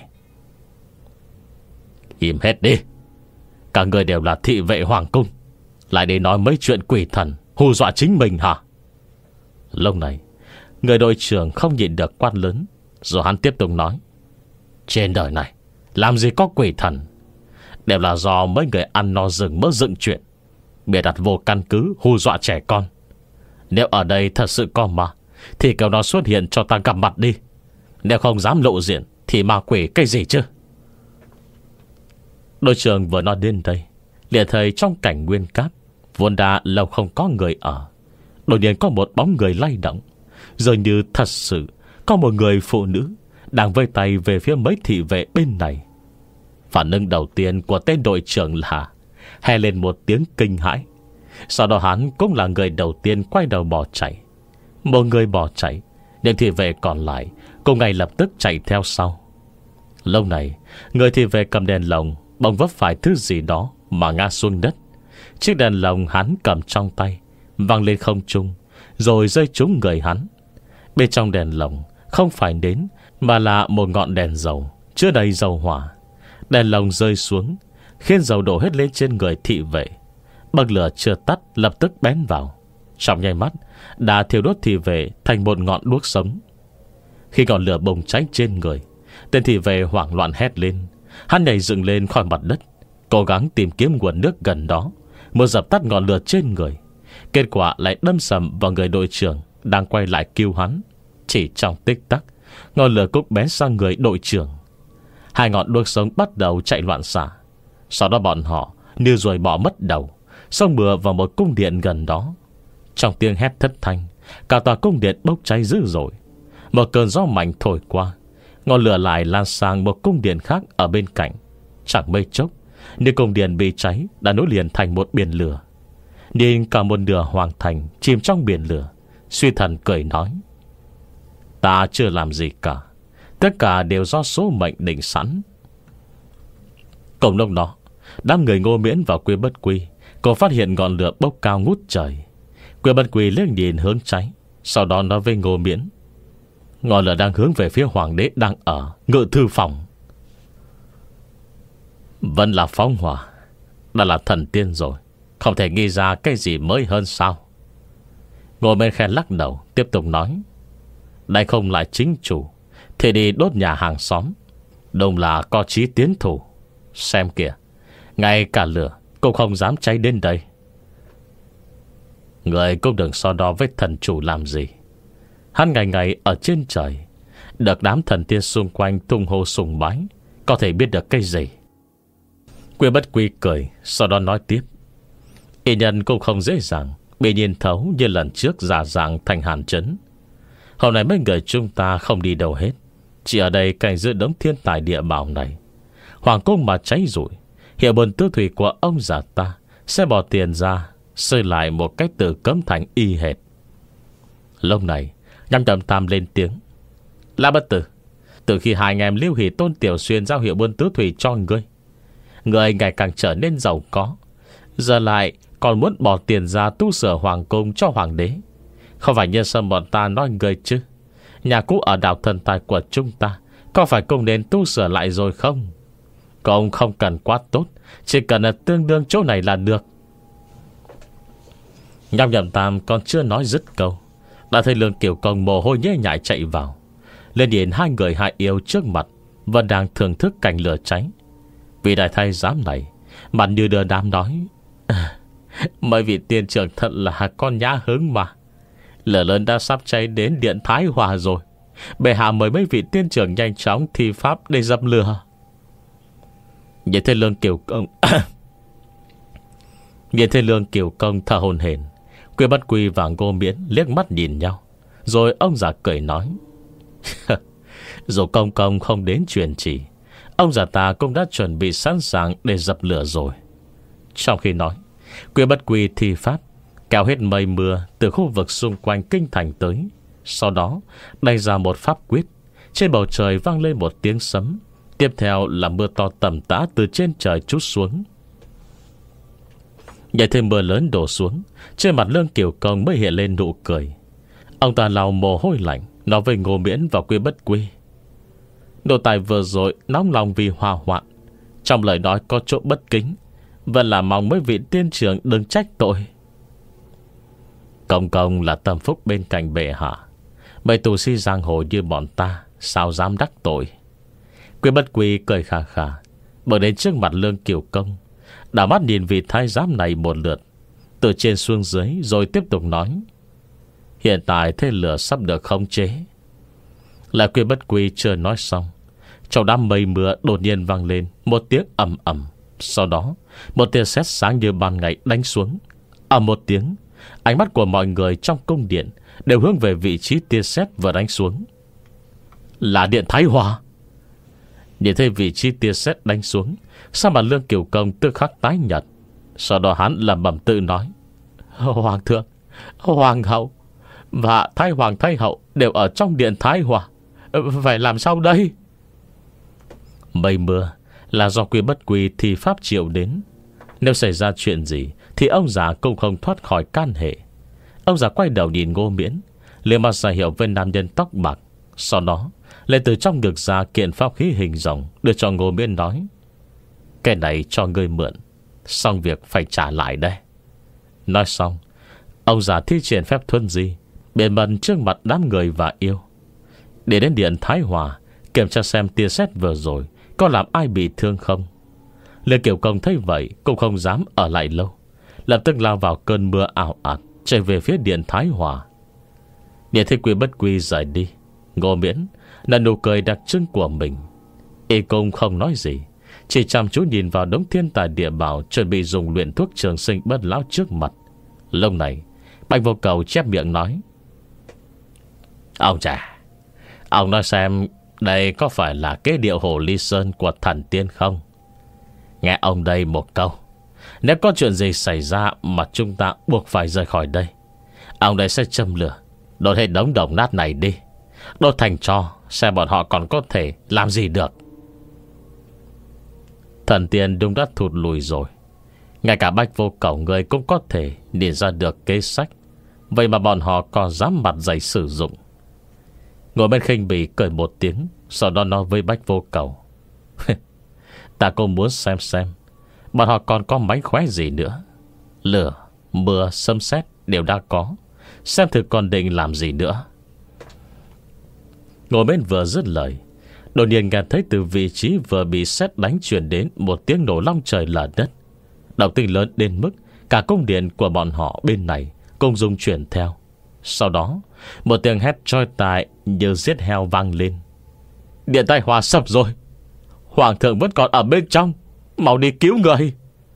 Im hết đi. Cả người đều là thị vệ hoàng cung, lại để nói mấy chuyện quỷ thần hù dọa chính mình hả? Lúc này người đội trưởng không nhịn được quát lớn, rồi hắn tiếp tục nói. Trên đời này làm gì có quỷ thần. Đều là do mấy người ăn no rừng mơ dựng chuyện, bịa đặt vô căn cứ hù dọa trẻ con. Nếu ở đây thật sự có ma thì kêu nó xuất hiện cho ta gặp mặt đi. Nếu không dám lộ diện thì ma quỷ cái gì chứ. Đội trưởng vừa nói đến đây, liền thấy trong cảnh nguyên cát vốn đã lâu không có người ở, đột nhiên có một bóng người lay động, dường như thật sự có một người phụ nữ đang vây tay về phía mấy thị vệ bên này. Phản ứng đầu tiên của tên đội trưởng là hét lên một tiếng kinh hãi. Sau đó hắn cũng là người đầu tiên quay đầu bỏ chạy. Một người bỏ chạy, những thị vệ còn lại cũng ngay lập tức chạy theo sau. Lâu này, người thị vệ cầm đèn lồng bỗng vấp phải thứ gì đó mà ngã xuống đất. Chiếc đèn lồng hắn cầm trong tay văng lên không trung, rồi rơi trúng người hắn. Bên trong đèn lồng không phải nến, mà là một ngọn đèn dầu chứa đầy dầu hỏa. Đèn lồng rơi xuống, khiến dầu đổ hết lên trên người thị vệ. Bậc lửa chưa tắt lập tức bén vào, trong nháy mắt đã thiêu đốt thị vệ thành một ngọn đuốc sống. Khi ngọn lửa bùng cháy trên người, tên thị vệ hoảng loạn hét lên. Hắn nhảy dựng lên khỏi mặt đất, cố gắng tìm kiếm nguồn nước gần đó, muốn dập tắt ngọn lửa trên người. Kết quả lại đâm sầm vào người đội trưởng đang quay lại cứu hắn. Chỉ trong tích tắc, ngọn lửa cũng bén sang người đội trưởng. Hai ngọn đuốc sống bắt đầu chạy loạn xạ. Sau đó bọn họ như ruồi bò mất đầu, xông bừa vào một cung điện gần đó. Trong tiếng hét thất thanh, cả tòa cung điện bốc cháy dữ dội. Một cơn gió mạnh thổi qua, ngọn lửa lại lan sang một cung điện khác ở bên cạnh. Chẳng mấy chốc, nơi cung điện bị cháy đã nối liền thành một biển lửa. Nhìn cả một nửa hoàng thành chìm trong biển lửa, Suy Thần cười nói: ta chưa làm gì cả, tất cả đều do số mệnh định sẵn. Cùng lúc đó, đám người Ngô Miễn và Quy Bất Quy còn phát hiện ngọn lửa bốc cao ngút trời. Quy Bất Quy liếc nhìn hướng cháy, sau đó nói với Ngô Miễn: ngọn lửa đang hướng về phía hoàng đế đang ở ngự thư phòng. Vẫn là phóng hỏa, đã là thần tiên rồi, không thể nghĩ ra cái gì mới hơn sao? Ngô Miễn khen lắc đầu, tiếp tục nói: đây không lại chính chủ thì đi đốt nhà hàng xóm, đúng là có chí tiến thủ. Xem kìa, ngay cả lửa cũng không dám cháy đến đây. Người cũng đừng so đo với thần chủ làm gì. Hắn ngày ngày ở trên trời, được đám thần tiên xung quanh tung hô sùng bái, có thể biết được cái gì. Quy Bất Quy cười, sau đó nói tiếp: y nhân cũng không dễ dàng bị nhìn thấu như lần trước giả dạng thành Hàn Trấn. Hôm nay mấy người chúng ta không đi đâu hết, chỉ ở đây cảnh giữ đống thiên tài địa bảo này. Hoàng cung mà cháy rụi, hiệu buồn tư thủy của ông già ta sẽ bỏ tiền ra xây lại một cách từ cấm thành y hệt. Lúc này Nhâm Tầm Tam lên tiếng: La Bất Tử, từ khi hai anh em Lưu Hỷ Tôn Tiểu Xuyên giao hiệu buôn tứ thủy cho ngươi, người ngày càng trở nên giàu có, giờ lại còn muốn bỏ tiền ra tu sửa hoàng cung cho hoàng đế. Không phải nhân sâm bọn ta nói người chứ? Nhà cũ ở đảo thần tài của chúng ta có phải cũng nên tu sửa lại rồi không? Công không cần quá tốt, chỉ cần là tương đương chỗ này là được. Nhâm Nhậm Tam còn chưa nói dứt câu, đã thấy Lương Kiểu Công mồ hôi nhễ nhại chạy vào, lên nhìn hai người hại yêu trước mặt vẫn đang thưởng thức cảnh lửa cháy. Vị đại thái giám này mặt như đưa đám nói: mấy vị tiên trưởng thật là con nhã hứng mà. Lửa lớn đã sắp cháy đến điện Thái Hòa rồi, bệ hạ mời mấy vị tiên trưởng nhanh chóng thi pháp để dập lửa. Nhìn thấy Lương Kiểu Công Nhìn thấy Lương Kiểu Công thở hổn hển, Quy Bất Quy và Ngô Miễn liếc mắt nhìn nhau, rồi ông già cười nói: dù công công không đến truyền chỉ, ông già ta cũng đã chuẩn bị sẵn sàng để dập lửa rồi. Trong khi nói, Quy Bất Quy thi pháp kéo hết mây mưa từ khu vực xung quanh kinh thành tới. Sau đó đánh ra một pháp quyết, trên bầu trời vang lên một tiếng sấm, tiếp theo là mưa to tầm tã từ trên trời trút xuống. Vậy thêm mưa lớn đổ xuống, trên mặt Lương Kiểu Công mới hiện lên nụ cười. Ông ta lau mồ hôi lạnh, nói với Ngô Miễn và Quy Bất Quy: nô tài vừa rồi nóng lòng vì hòa hoạn, trong lời nói có chỗ bất kính, vẫn là mong mấy vị tiên trưởng đừng trách tội. Công công là tâm phúc bên cạnh bệ hạ, mấy tù sĩ giang hồ như bọn ta sao dám đắc tội. Quy Bất Quy cười khà khà, Bước đến trước mặt Lương Kiều Công, đảo mắt nhìn vị thái giám này một lượt, từ trên xuống dưới, rồi tiếp tục nói: Hiện tại thế lửa sắp được khống chế. Lại Quy Bất Quy chưa nói xong, trong đám mây mưa đột nhiên vang lên một tiếng ầm ầm. Sau đó một tia sét sáng như ban ngày đánh xuống. Ầm một tiếng, ánh mắt của mọi người trong cung điện đều hướng về vị trí tia sét vừa đánh xuống. Là điện Thái Hòa. Nhìn thấy vị trí tia sét đánh xuống, sao mà Lương Kiều Công tức khắc tái nhợt. Sau đó hắn lẩm bẩm tự nói: Hoàng thượng, Hoàng hậu và Thái Hoàng Thái hậu đều ở trong điện Thái Hòa, phải làm sao đây? Mây mưa là do Quy Bất Quy thì pháp triệu đến. Nếu xảy ra chuyện gì thì ông già cũng không thoát khỏi can hệ. Ông già quay đầu nhìn Ngô Miễn, liền mặt ra hiệu với nam nhân tóc bạc. Sau đó lại từ trong ngực ra kiện pháp khí hình rồng, đưa cho Ngô Miễn nói: Cái này cho ngươi mượn, xong việc phải trả lại đây. Nói xong, ông già thi triển phép thuần di, biến mất trước mặt đám người và yêu. Để đến điện Thái Hòa kiểm tra xem tia sét vừa rồi có làm ai bị thương không. Lương Kiều Công thấy vậy cũng không dám ở lại lâu, lập tức lao vào cơn mưa ảo ạt, chạy về phía điện Thái Hòa. Nhìn thấy Quy Bất Quy rời đi, Ngô Miễn là nụ cười đặc trưng của mình. Y cũng không nói gì, chỉ chăm chú nhìn vào đống thiên tài địa bảo chuẩn bị dùng luyện thuốc trường sinh bất lão trước mặt. Lúc này Bạch Vô Cầu chép miệng nói: Ông già, ông nói xem đây có phải là cái điệu Hồ Ly Sơn của thần tiên không? Nghe ông đây một câu, nếu có chuyện gì xảy ra mà chúng ta buộc phải rời khỏi đây, ông đây sẽ châm lửa, đốt hết đống đồng nát này đi, đốt thành tro, xem bọn họ còn có thể làm gì được. Thần tiên đúng đã thụt lùi rồi. Ngay cả Bạch Vô Cầu người cũng có thể nhìn ra được kế sách, vậy mà bọn họ còn dám mặt dày sử dụng. Ngồi bên khinh bỉ cười một tiếng, sau đó nói với Bạch Vô Cầu: Ta cũng muốn xem xem bọn họ còn có mánh khóe gì nữa. Lửa, mưa, sấm sét đều đã có, xem thử còn định làm gì nữa. Ngồi bên vừa dứt lời, đột nhiên nghe thấy từ vị trí vừa bị sét đánh truyền đến một tiếng nổ long trời lở đất. Động tĩnh lớn đến mức cả cung điện của bọn họ bên này cũng rung chuyển theo. Sau đó một tiếng hét chói tai như giết heo vang lên: Điện Thái Hòa sập rồi, Hoàng thượng vẫn còn ở bên trong, mau đi cứu người.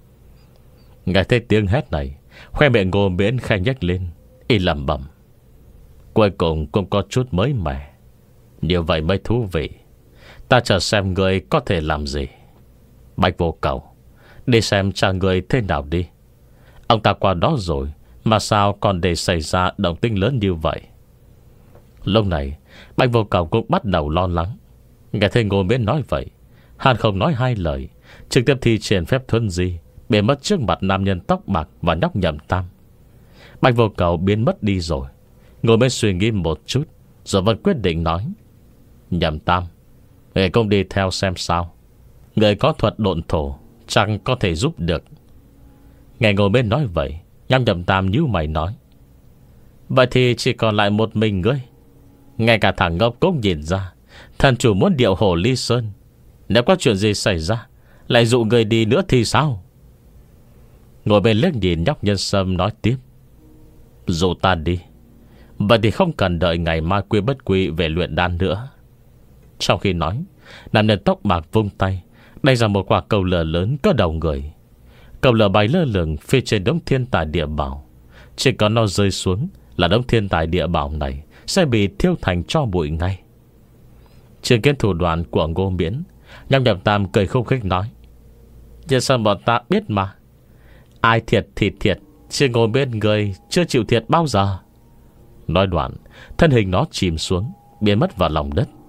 Nghe thấy tiếng hét này, khoe miệng Ngô Miễn khẽ nhếch lên, y lẩm bẩm: Cuối cùng cũng có chút mới mẻ, như vậy mới thú vị. Ta chờ xem người có thể làm gì. Bạch Vô Cầu, đi xem cha người thế nào đi. Ông ta qua đó rồi mà sao còn để xảy ra động tĩnh lớn như vậy? Lúc này Bạch Vô Cầu cũng bắt đầu lo lắng. Nghe thấy Ngô Miễn nói vậy, hắn không nói hai lời, trực tiếp thi triển phép thuần di, biến mất trước mặt nam nhân tóc bạc và nhóc Nhậm Tam. Bạch Vô Cầu biến mất đi rồi. Ngô Miễn suy nghĩ một chút, rồi vẫn quyết định nói: Nhậm Tam, người cũng đi theo xem sao. Người có thuật độn thổ, chẳng có thể giúp được. Nghe Ngô Miễn nói vậy, nhóc Nhậm Tam nhíu mày nói: Vậy thì chỉ còn lại một mình ngươi. Ngay cả thằng ngốc cũng nhìn ra thần chủ muốn điệu Hồ Ly Sơn, nếu có chuyện gì xảy ra lại dụ người đi nữa thì sao? Ngồi bên liếc nhìn nhóc Nhân Sâm nói tiếp: Dụ ta đi, vậy thì không cần đợi ngày mai Quy Bất Quy về luyện đan nữa. Trong khi nói, nam nhân tóc bạc vung tay đánh ra một quả cầu lửa lớn cỡ đầu người. Cầu lửa bay lơ lửng phía trên đống thiên tài địa bảo. Chỉ có nó rơi xuống là đống thiên tài địa bảo này sẽ bị thiêu thành tro bụi ngay. Chứng kiến thủ đoạn của Ngô Miễn, nhóc Nhậm Tam cười khúc khích nói: Nhân Sâm bọn ta biết mà, ai thiệt thì thiệt, chứ ngồi bên người chưa chịu thiệt bao giờ. Nói đoạn, thân hình nó chìm xuống, biến mất vào lòng đất.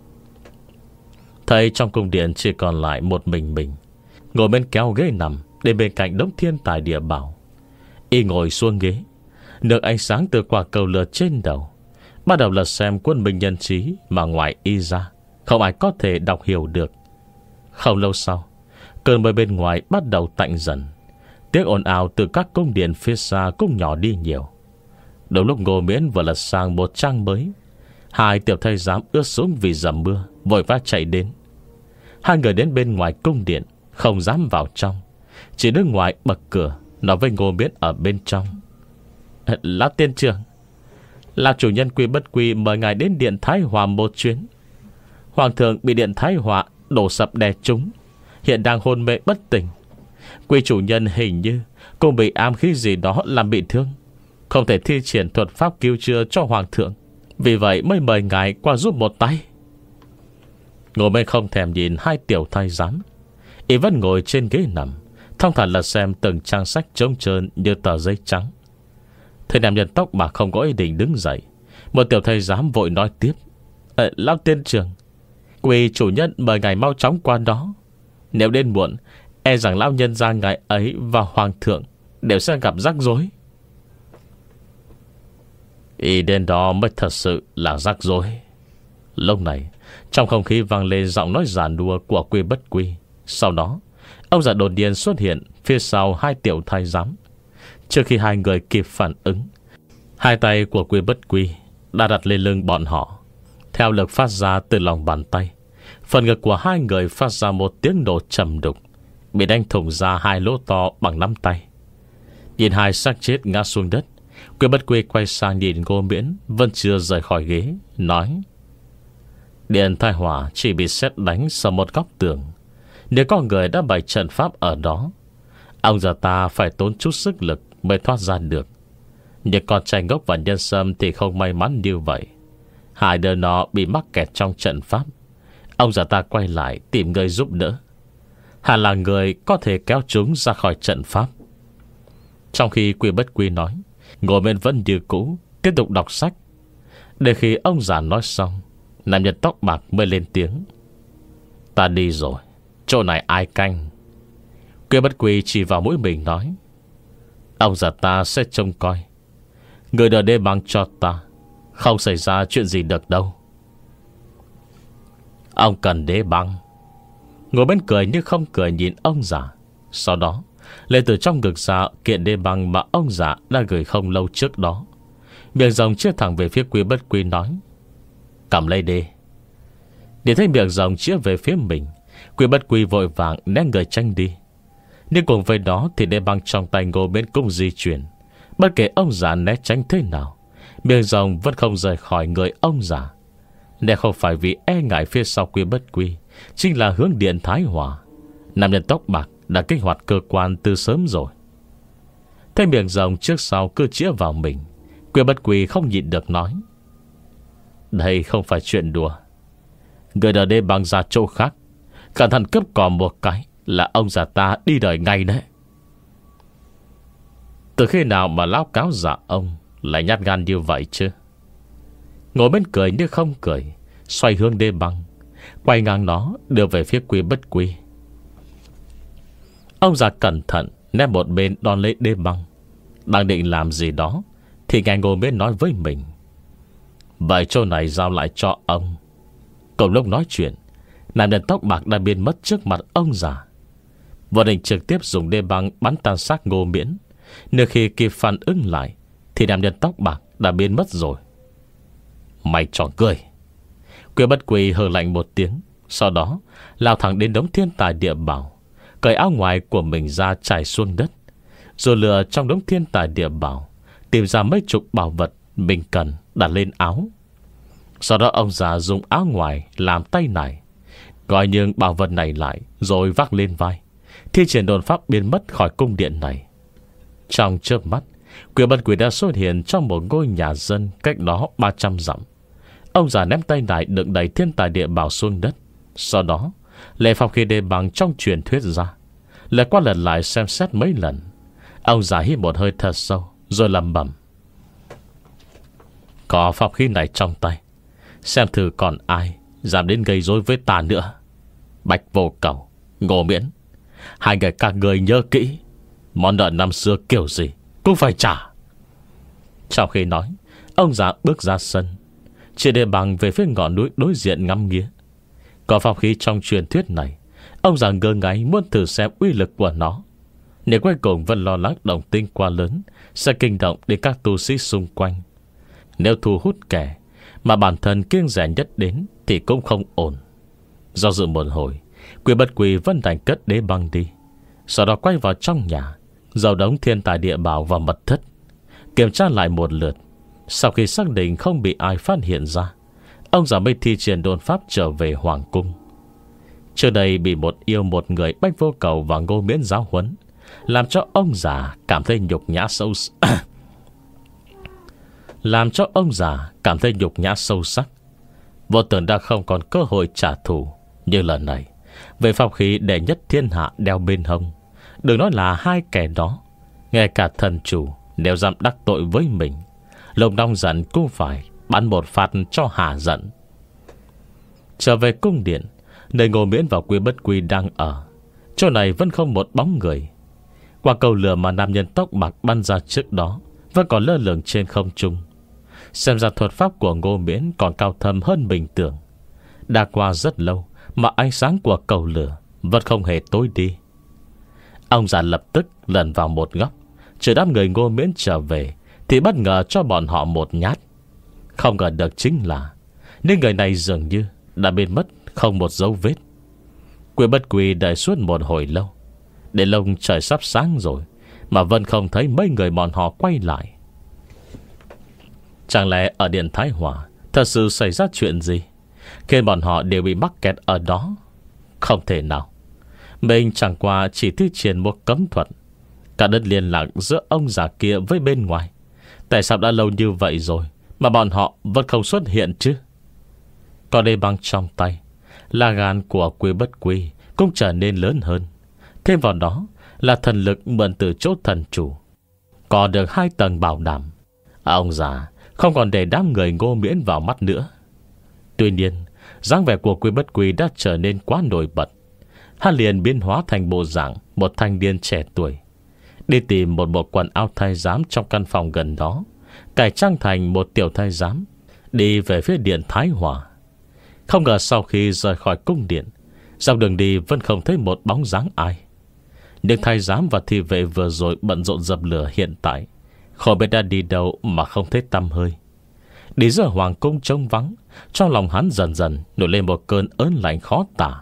Thấy trong cung điện chỉ còn lại một mình mình, ngồi bên kéo ghế nằm đến bên cạnh đống thiên tài địa bảo. Y ngồi xuống ghế, được ánh sáng từ quả cầu lửa trên đầu, bắt đầu lật xem quân Minh Nhân Trí mà ngoài y ra không ai có thể đọc hiểu được. Không lâu sau, cơn mưa bên ngoài bắt đầu tạnh dần. Tiếng ồn ào từ các cung điện phía xa cũng nhỏ đi nhiều. Đúng lúc Ngô Miễn vừa lật sang một trang mới, hai tiểu thái giám ướt sũng vì dầm mưa vội vã chạy đến. Hai người đến bên ngoài cung điện, không dám vào trong, chỉ đứng ngoài bậc cửa, nói với Ngô Miễn ở bên trong: Lão tiên trưởng, là chủ nhân Quy Bất Quy mời ngài đến điện Thái Hòa một chuyến. Hoàng thượng bị điện Thái Hòa đổ sập đè trúng, hiện đang hôn mê bất tỉnh. Quy chủ nhân hình như cũng bị ám khí gì đó làm bị thương, không thể thi triển thuật pháp cứu chữa cho hoàng thượng, vì vậy mới mời ngài qua giúp một tay. Ngô Miễn không thèm nhìn hai tiểu thái giám, y vẫn ngồi trên ghế nằm, thong thả lật xem từng trang sách trống trơn như tờ giấy trắng. Thầy nam nhân tóc bạc không có ý định đứng dậy. Một tiểu thầy giám vội nói tiếp: ờ, Lão tiên trưởng, Quy chủ nhân mời ngài mau chóng qua đó. Nếu đến muộn, e rằng lão nhân gia ngài ấy và hoàng thượng đều sẽ gặp rắc rối. Ý đến đó mới thật sự là rắc rối. Lúc này, trong không khí vang lên giọng nói giàn đùa của Quy Bất Quy. Sau đó, ông già đột nhiên xuất hiện phía sau hai tiểu thái giám. Trước khi hai người kịp phản ứng, hai tay của Quy Bất Quy đã đặt lên lưng bọn họ. Theo lực phát ra từ lòng bàn tay, phần ngực của hai người phát ra một tiếng nổ trầm đục, bị đánh thủng ra hai lỗ to bằng nắm tay. Nhìn hai xác chết ngã xuống đất, Quy Bất Quy quay sang nhìn Ngô Miễn vẫn chưa rời khỏi ghế, nói: Điện Thái Hòa chỉ bị sét đánh sau một góc tường. Nếu có người đã bày trận pháp ở đó, ông già ta phải tốn chút sức lực mới thoát ra được. Nhưng con trai ngốc và nhân sâm thì không may mắn như vậy. Hai đứa nó bị mắc kẹt trong trận pháp. Ông già ta quay lại tìm người giúp đỡ, hẳn là người có thể kéo chúng ra khỏi trận pháp. Trong khi Quy Bất Quy nói, Ngô Miễn vẫn như cũ tiếp tục đọc sách. Để khi ông già nói xong, nam nhân tóc bạc mới lên tiếng: Ta đi rồi, chỗ này ai canh? Quy Bất Quy chỉ vào mũi mình nói: Ông già ta sẽ trông coi. Người đợi đê băng cho ta, không xảy ra chuyện gì được đâu. Ông cần đế băng? Ngồi bên cười nhưng không cười nhìn ông già. Sau đó lấy từ trong ngực ra kiện đế băng mà ông già đã gửi không lâu trước đó. Miệng rồng chia thẳng về phía Quy Bất Quy nói: Cầm lấy đi. Để thấy miệng rồng chia về phía mình, Quy Bất Quy vội vàng né người tranh đi. Nhưng cùng với đó thì đế băng trong tay Ngô Miễn cũng di chuyển. Bất kể ông già né tránh thế nào, miệng rồng vẫn không rời khỏi người ông già. Nếu không phải vì e ngại phía sau Quy Bất Quy chính là hướng điện Thái Hòa, nam nhân tóc bạc đã kích hoạt cơ quan từ sớm rồi. Thấy miệng rồng trước sau cứ chĩa vào mình, Quy Bất Quy không nhịn được nói: Đây không phải chuyện đùa. Người đờ đê băng ra chỗ khác, cẩn thận cướp còn một cái là ông già ta đi đời ngay đấy. Từ khi nào mà lão cáo giả ông lại nhát gan như vậy chứ? Ngồi bên cười như không cười, xoay hướng đê băng, quay ngang nó đưa về phía Quy Bất Quy. Ông già cẩn thận ném một bên đón lấy đê băng, đang định làm gì đó thì nghe Ngô Miễn nói với mình: Vậy chỗ này giao lại cho ông. Cùng lúc nói chuyện, nam nhân tóc bạc đã biến mất trước mặt ông già. Vô định trực tiếp dùng đê băng bắn tan xác Ngô Miễn. Nếu khi kịp phản ứng lại thì nam nhân tóc bạc đã biến mất rồi. Mày trò cười. Quy Bất Quy hừ lạnh một tiếng, sau đó lao thẳng đến đống thiên tài địa bảo, cởi áo ngoài của mình ra trải xuống đất, rồi lựa trong đống thiên tài địa bảo tìm ra mấy chục bảo vật mình cần đặt lên áo. Sau đó ông già dùng áo ngoài làm tay này, gọi những bảo vật này lại rồi vác lên vai, thi triển đồn pháp biến mất khỏi cung điện này. Trong chớp mắt, Quy Bất Quy đã xuất hiện trong một ngôi nhà dân cách đó ba trăm dặm. Ông già ném tay nải đựng đầy thiên tài địa bảo xuống đất. Sau đó lệ phong khi đê bằng trong truyền thuyết ra, lại qua lần lại xem xét mấy lần. Ông già hít một hơi thật sâu rồi lẩm bẩm: Có pháp khí này trong tay, xem thử còn ai dám đến gây rối với ta nữa. Bạch Vô Cầu, Ngô Miễn, hai người các người nhớ kỹ, món nợ năm xưa kiểu gì cũng phải trả. Trong khi nói, ông già bước ra sân, chỉ để bằng về phía ngọn núi đối diện ngắm nghía. Có pháp khí trong truyền thuyết này, ông già ngơ ngáy muốn thử xem uy lực của nó. Nếu cuối cùng vẫn lo lắng động tinh quá lớn sẽ kinh động đến các tu sĩ xung quanh. Nếu thu hút kẻ mà bản thân kiêng rẻ nhất đến thì cũng không ổn. Do dự một hồi, Quy Bất Quy vẫn đành cất đế băng đi. Sau đó quay vào trong nhà, giấu đống thiên tài địa bảo vào mật thất, kiểm tra lại một lượt. Sau khi xác định không bị ai phát hiện ra, ông già mới thi triển đồn pháp trở về hoàng cung. Trước đây bị một yêu một người Bách Vô Cầu và Ngô Miễn giáo huấn, làm cho ông già cảm thấy nhục nhã sâu làm cho ông già cảm thấy nhục nhã sâu sắc. Vô tưởng đã không còn cơ hội trả thù. Như lần này, về pháp khí đệ nhất thiên hạ đeo bên hông, đừng nói là hai kẻ đó, ngay cả thần chủ nếu dám đắc tội với mình, lòng nóng giận cũng phải bắn một phát cho hạ giận. Trở về cung điện, nơi Ngô Miễn và Quy Bất Quy đang ở, chỗ này vẫn không một bóng người. Quả cầu lửa mà nam nhân tóc bạc bắn ra trước đó vẫn còn lơ lửng trên không trung. Xem ra thuật pháp của Ngô Miễn còn cao thâm hơn bình tưởng. Đã qua rất lâu mà ánh sáng của cầu lửa vẫn không hề tối đi. Ông già lập tức lần vào một góc, chờ đám người Ngô Miễn trở về thì bất ngờ cho bọn họ một nhát. Không ngờ được chính là nên người này dường như đã biến mất không một dấu vết. Quy Bất Quy đợi suốt một hồi lâu, đến lông trời sắp sáng rồi mà vẫn không thấy mấy người bọn họ quay lại. Chẳng lẽ ở Điện Thái Hòa thật sự xảy ra chuyện gì khiến bọn họ đều bị mắc kẹt ở đó? Không thể nào. Mình chẳng qua chỉ thi triển một cấm thuật, cả đất liên lạc giữa ông già kia với bên ngoài. Tại sao đã lâu như vậy rồi mà bọn họ vẫn không xuất hiện chứ? Còn đây băng trong tay, là gan của Quy Bất Quy cũng trở nên lớn hơn. Thêm vào đó là thần lực mượn từ chỗ thần chủ, có được hai tầng bảo đảm. Ông già không còn để đám người Ngô Miễn vào mắt nữa. Tuy nhiên, dáng vẻ của Quy Bất Quy đã trở nên quá nổi bật. Hắn liền biến hóa thành bộ dạng một thanh niên trẻ tuổi, đi tìm một bộ quần áo thái giám trong căn phòng gần đó, cải trang thành một tiểu thái giám, đi về phía Điện Thái Hòa. Không ngờ sau khi rời khỏi cung điện, dọc đường đi vẫn không thấy một bóng dáng ai. Những thái giám và thị vệ vừa rồi bận rộn dập lửa hiện tại không biết đã đi đâu mà không thấy tăm hơi. Đi giữa hoàng cung trống vắng, trong lòng hắn dần dần nổi lên một cơn ớn lạnh khó tả.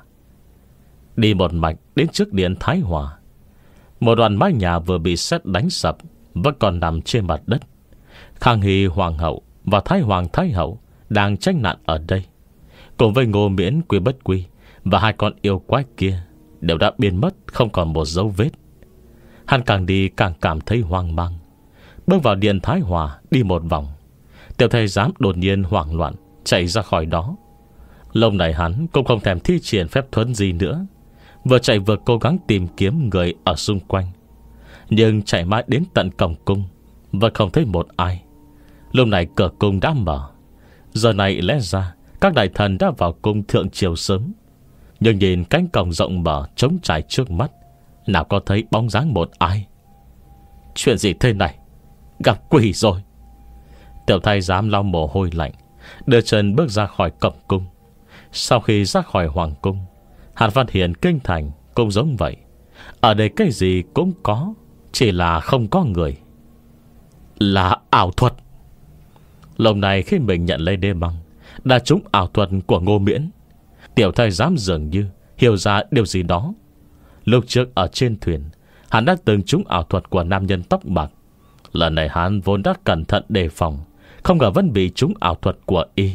Đi một mạch đến trước Điện Thái Hòa, một đoạn mái nhà vừa bị sét đánh sập vẫn còn nằm trên mặt đất. Khang Hy hoàng hậu và Thái Hoàng Thái hậu đang tranh nạn ở đây, cùng với Ngô Miễn, Quy Bất Quy và hai con yêu quái kia đều đã biến mất không còn một dấu vết. Hắn càng đi càng cảm thấy hoang mang. Bước vào Điện Thái Hòa đi một vòng, tiểu thái giám đột nhiên hoảng loạn chạy ra khỏi đó. Lâu này hắn cũng không thèm thi triển phép thuấn gì nữa, vừa chạy vừa cố gắng tìm kiếm người ở xung quanh. Nhưng chạy mãi đến tận cổng cung vẫn không thấy một ai. Lúc này cửa cung đã mở. Giờ này lẽ ra các đại thần đã vào cung thượng triều sớm, nhưng nhìn cánh cổng rộng mở trống trải trước mắt, nào có thấy bóng dáng một ai. Chuyện gì thế này? Gặp quỷ rồi. Tiểu thái giám lau mồ hôi lạnh, đưa chân bước ra khỏi cổng cung. Sau khi ra khỏi hoàng cung, hắn phát hiện kinh thành cũng giống vậy. Ở đây cái gì cũng có, chỉ là không có người. Là ảo thuật. Lần này khi mình nhận lấy đê băng, đã trúng ảo thuật của Ngô Miễn. Tiểu thái giám dường như hiểu ra điều gì đó. Lúc trước ở trên thuyền, hắn đã từng trúng ảo thuật của nam nhân tóc bạc. Lần này hắn vốn đã cẩn thận đề phòng, không ngờ vẫn bị trúng ảo thuật của y.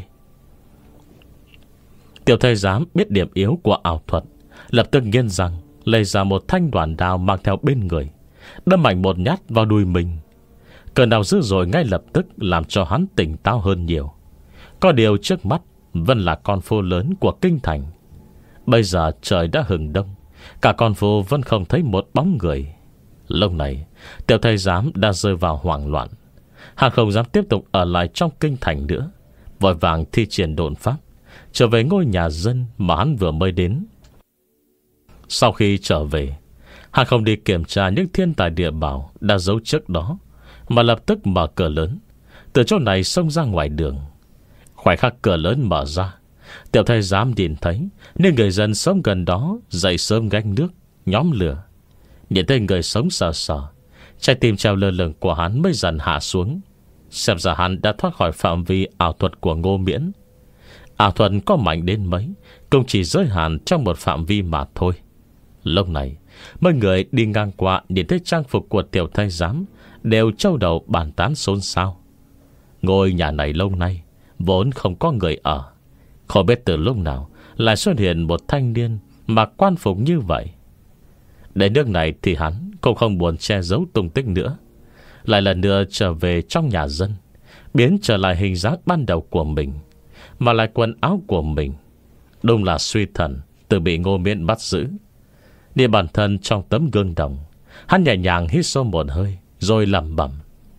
Tiểu thái giám biết điểm yếu của ảo thuật, lập tức nghiến răng lấy ra một thanh đoàn đao mang theo bên người, đâm mạnh một nhát vào đùi mình. Cơn đau dữ dội ngay lập tức làm cho hắn tỉnh táo hơn nhiều. Có điều trước mắt vẫn là con phố lớn của kinh thành. Bây giờ trời đã hừng đông, cả con phố vẫn không thấy một bóng người. Lúc này tiểu thái giám đã rơi vào hoảng loạn. Hắn không dám tiếp tục ở lại trong kinh thành nữa, vội vàng thi triển độn pháp trở về ngôi nhà dân mà hắn vừa mới đến. Sau khi trở về, hắn không đi kiểm tra những thiên tài địa bảo đã giấu trước đó, mà lập tức mở cửa lớn, từ chỗ này xông ra ngoài đường. Khoảnh khắc cửa lớn mở ra, tiểu thái giám nhìn thấy nên người dân sống gần đó dậy sớm gánh nước, nhóm lửa. Nhìn thấy người sống sờ sờ, trái tim treo lơ lửng của hắn mới dần hạ xuống. Xem ra hắn đã thoát khỏi phạm vi ảo thuật của Ngô Miễn. Ảo thuật có mạnh đến mấy cũng chỉ giới hạn trong một phạm vi mà thôi. Lúc này mấy người đi ngang qua nhìn thấy trang phục của tiểu thái giám đều trâu đầu bàn tán xôn xao. Ngôi nhà này lâu nay vốn không có người ở, không biết từ lúc nào lại xuất hiện một thanh niên mặc quan phục như vậy. Đến nước này thì hắn cũng không buồn che giấu tung tích nữa, lại lần nữa trở về trong nhà dân, biến trở lại hình dáng ban đầu của mình, mà lại quần áo của mình. Đúng là suy thần từ bị Ngô Miễn bắt giữ. Nhìn bản thân trong tấm gương đồng, hắn nhẹ nhàng hít sâu một hơi, rồi lẩm bẩm: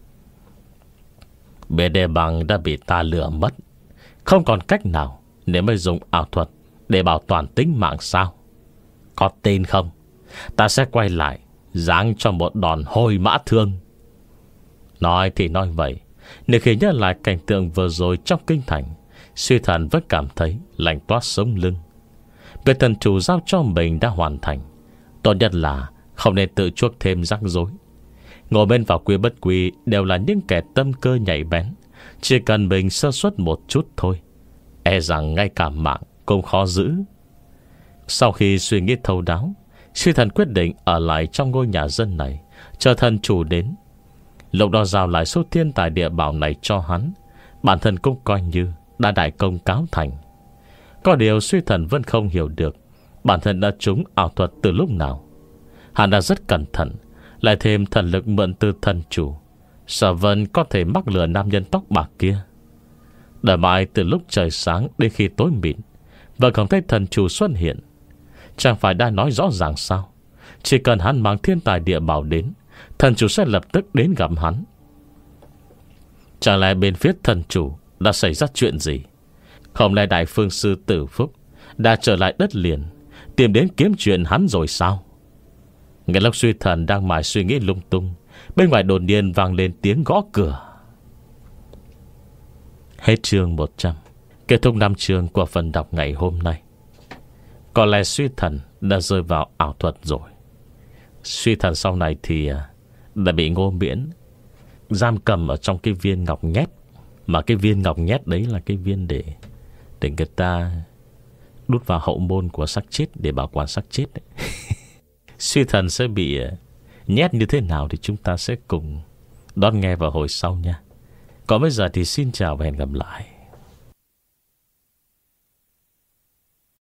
Bề đề bằng đã bị ta lừa mất, không còn cách nào nếu mới dùng ảo thuật để bảo toàn tính mạng sao? Có tin không? Ta sẽ quay lại giáng cho một đòn hồi mã thương. Nói thì nói vậy, nếu khi nhớ lại cảnh tượng vừa rồi trong kinh thành, suy thần vẫn cảm thấy lạnh toát sống lưng. Việc thần chủ giao cho mình đã hoàn thành, tốt nhất là không nên tự chuốc thêm rắc rối. Ngồi bên vào Quy Bất Quy đều là những kẻ tâm cơ nhạy bén, chỉ cần mình sơ suất một chút thôi, e rằng ngay cả mạng cũng khó giữ. Sau khi suy nghĩ thấu đáo, suy thần quyết định ở lại trong ngôi nhà dân này, chờ thần chủ đến. Lúc đó giao lại số thiên tài địa bảo này cho hắn, bản thân cũng coi như đã đại công cáo thành. Có điều suy thần vẫn không hiểu được bản thân đã trúng ảo thuật từ lúc nào. Hắn đã rất cẩn thận, lại thêm thần lực mượn từ thần chủ, sợ Vân có thể mắc lừa nam nhân tóc bạc kia. Đợi mãi từ lúc trời sáng đến khi tối mịt vẫn không thấy thần chủ xuất hiện. Chẳng phải đã nói rõ ràng sao? Chỉ cần hắn mang thiên tài địa bảo đến, thần chủ sẽ lập tức đến gặp hắn. Chẳng lẽ bên phía thần chủ đã xảy ra chuyện gì? Không lẽ đại phương sư Tử Phúc đã trở lại đất liền, tìm đến kiếm chuyện hắn rồi sao? Ngay lúc suy thần đang mải suy nghĩ lung tung, bên ngoài đột nhiên vang lên tiếng gõ cửa. Hết chương một trăm. Kết thúc năm chương của phần đọc ngày hôm nay. Có lẽ suy thần đã rơi vào ảo thuật rồi. Suy thần sau này thì đã bị Ngô Miễn giam cầm ở trong cái viên ngọc nhét. Mà cái viên ngọc nhét đấy là cái viên để Để người ta đút vào hậu môn của xác chết, để bảo quản xác chết đấy. Suy thần sẽ bị nhét như thế nào thì chúng ta sẽ cùng đón nghe vào hồi sau nha. Còn bây giờ thì xin chào và hẹn gặp lại.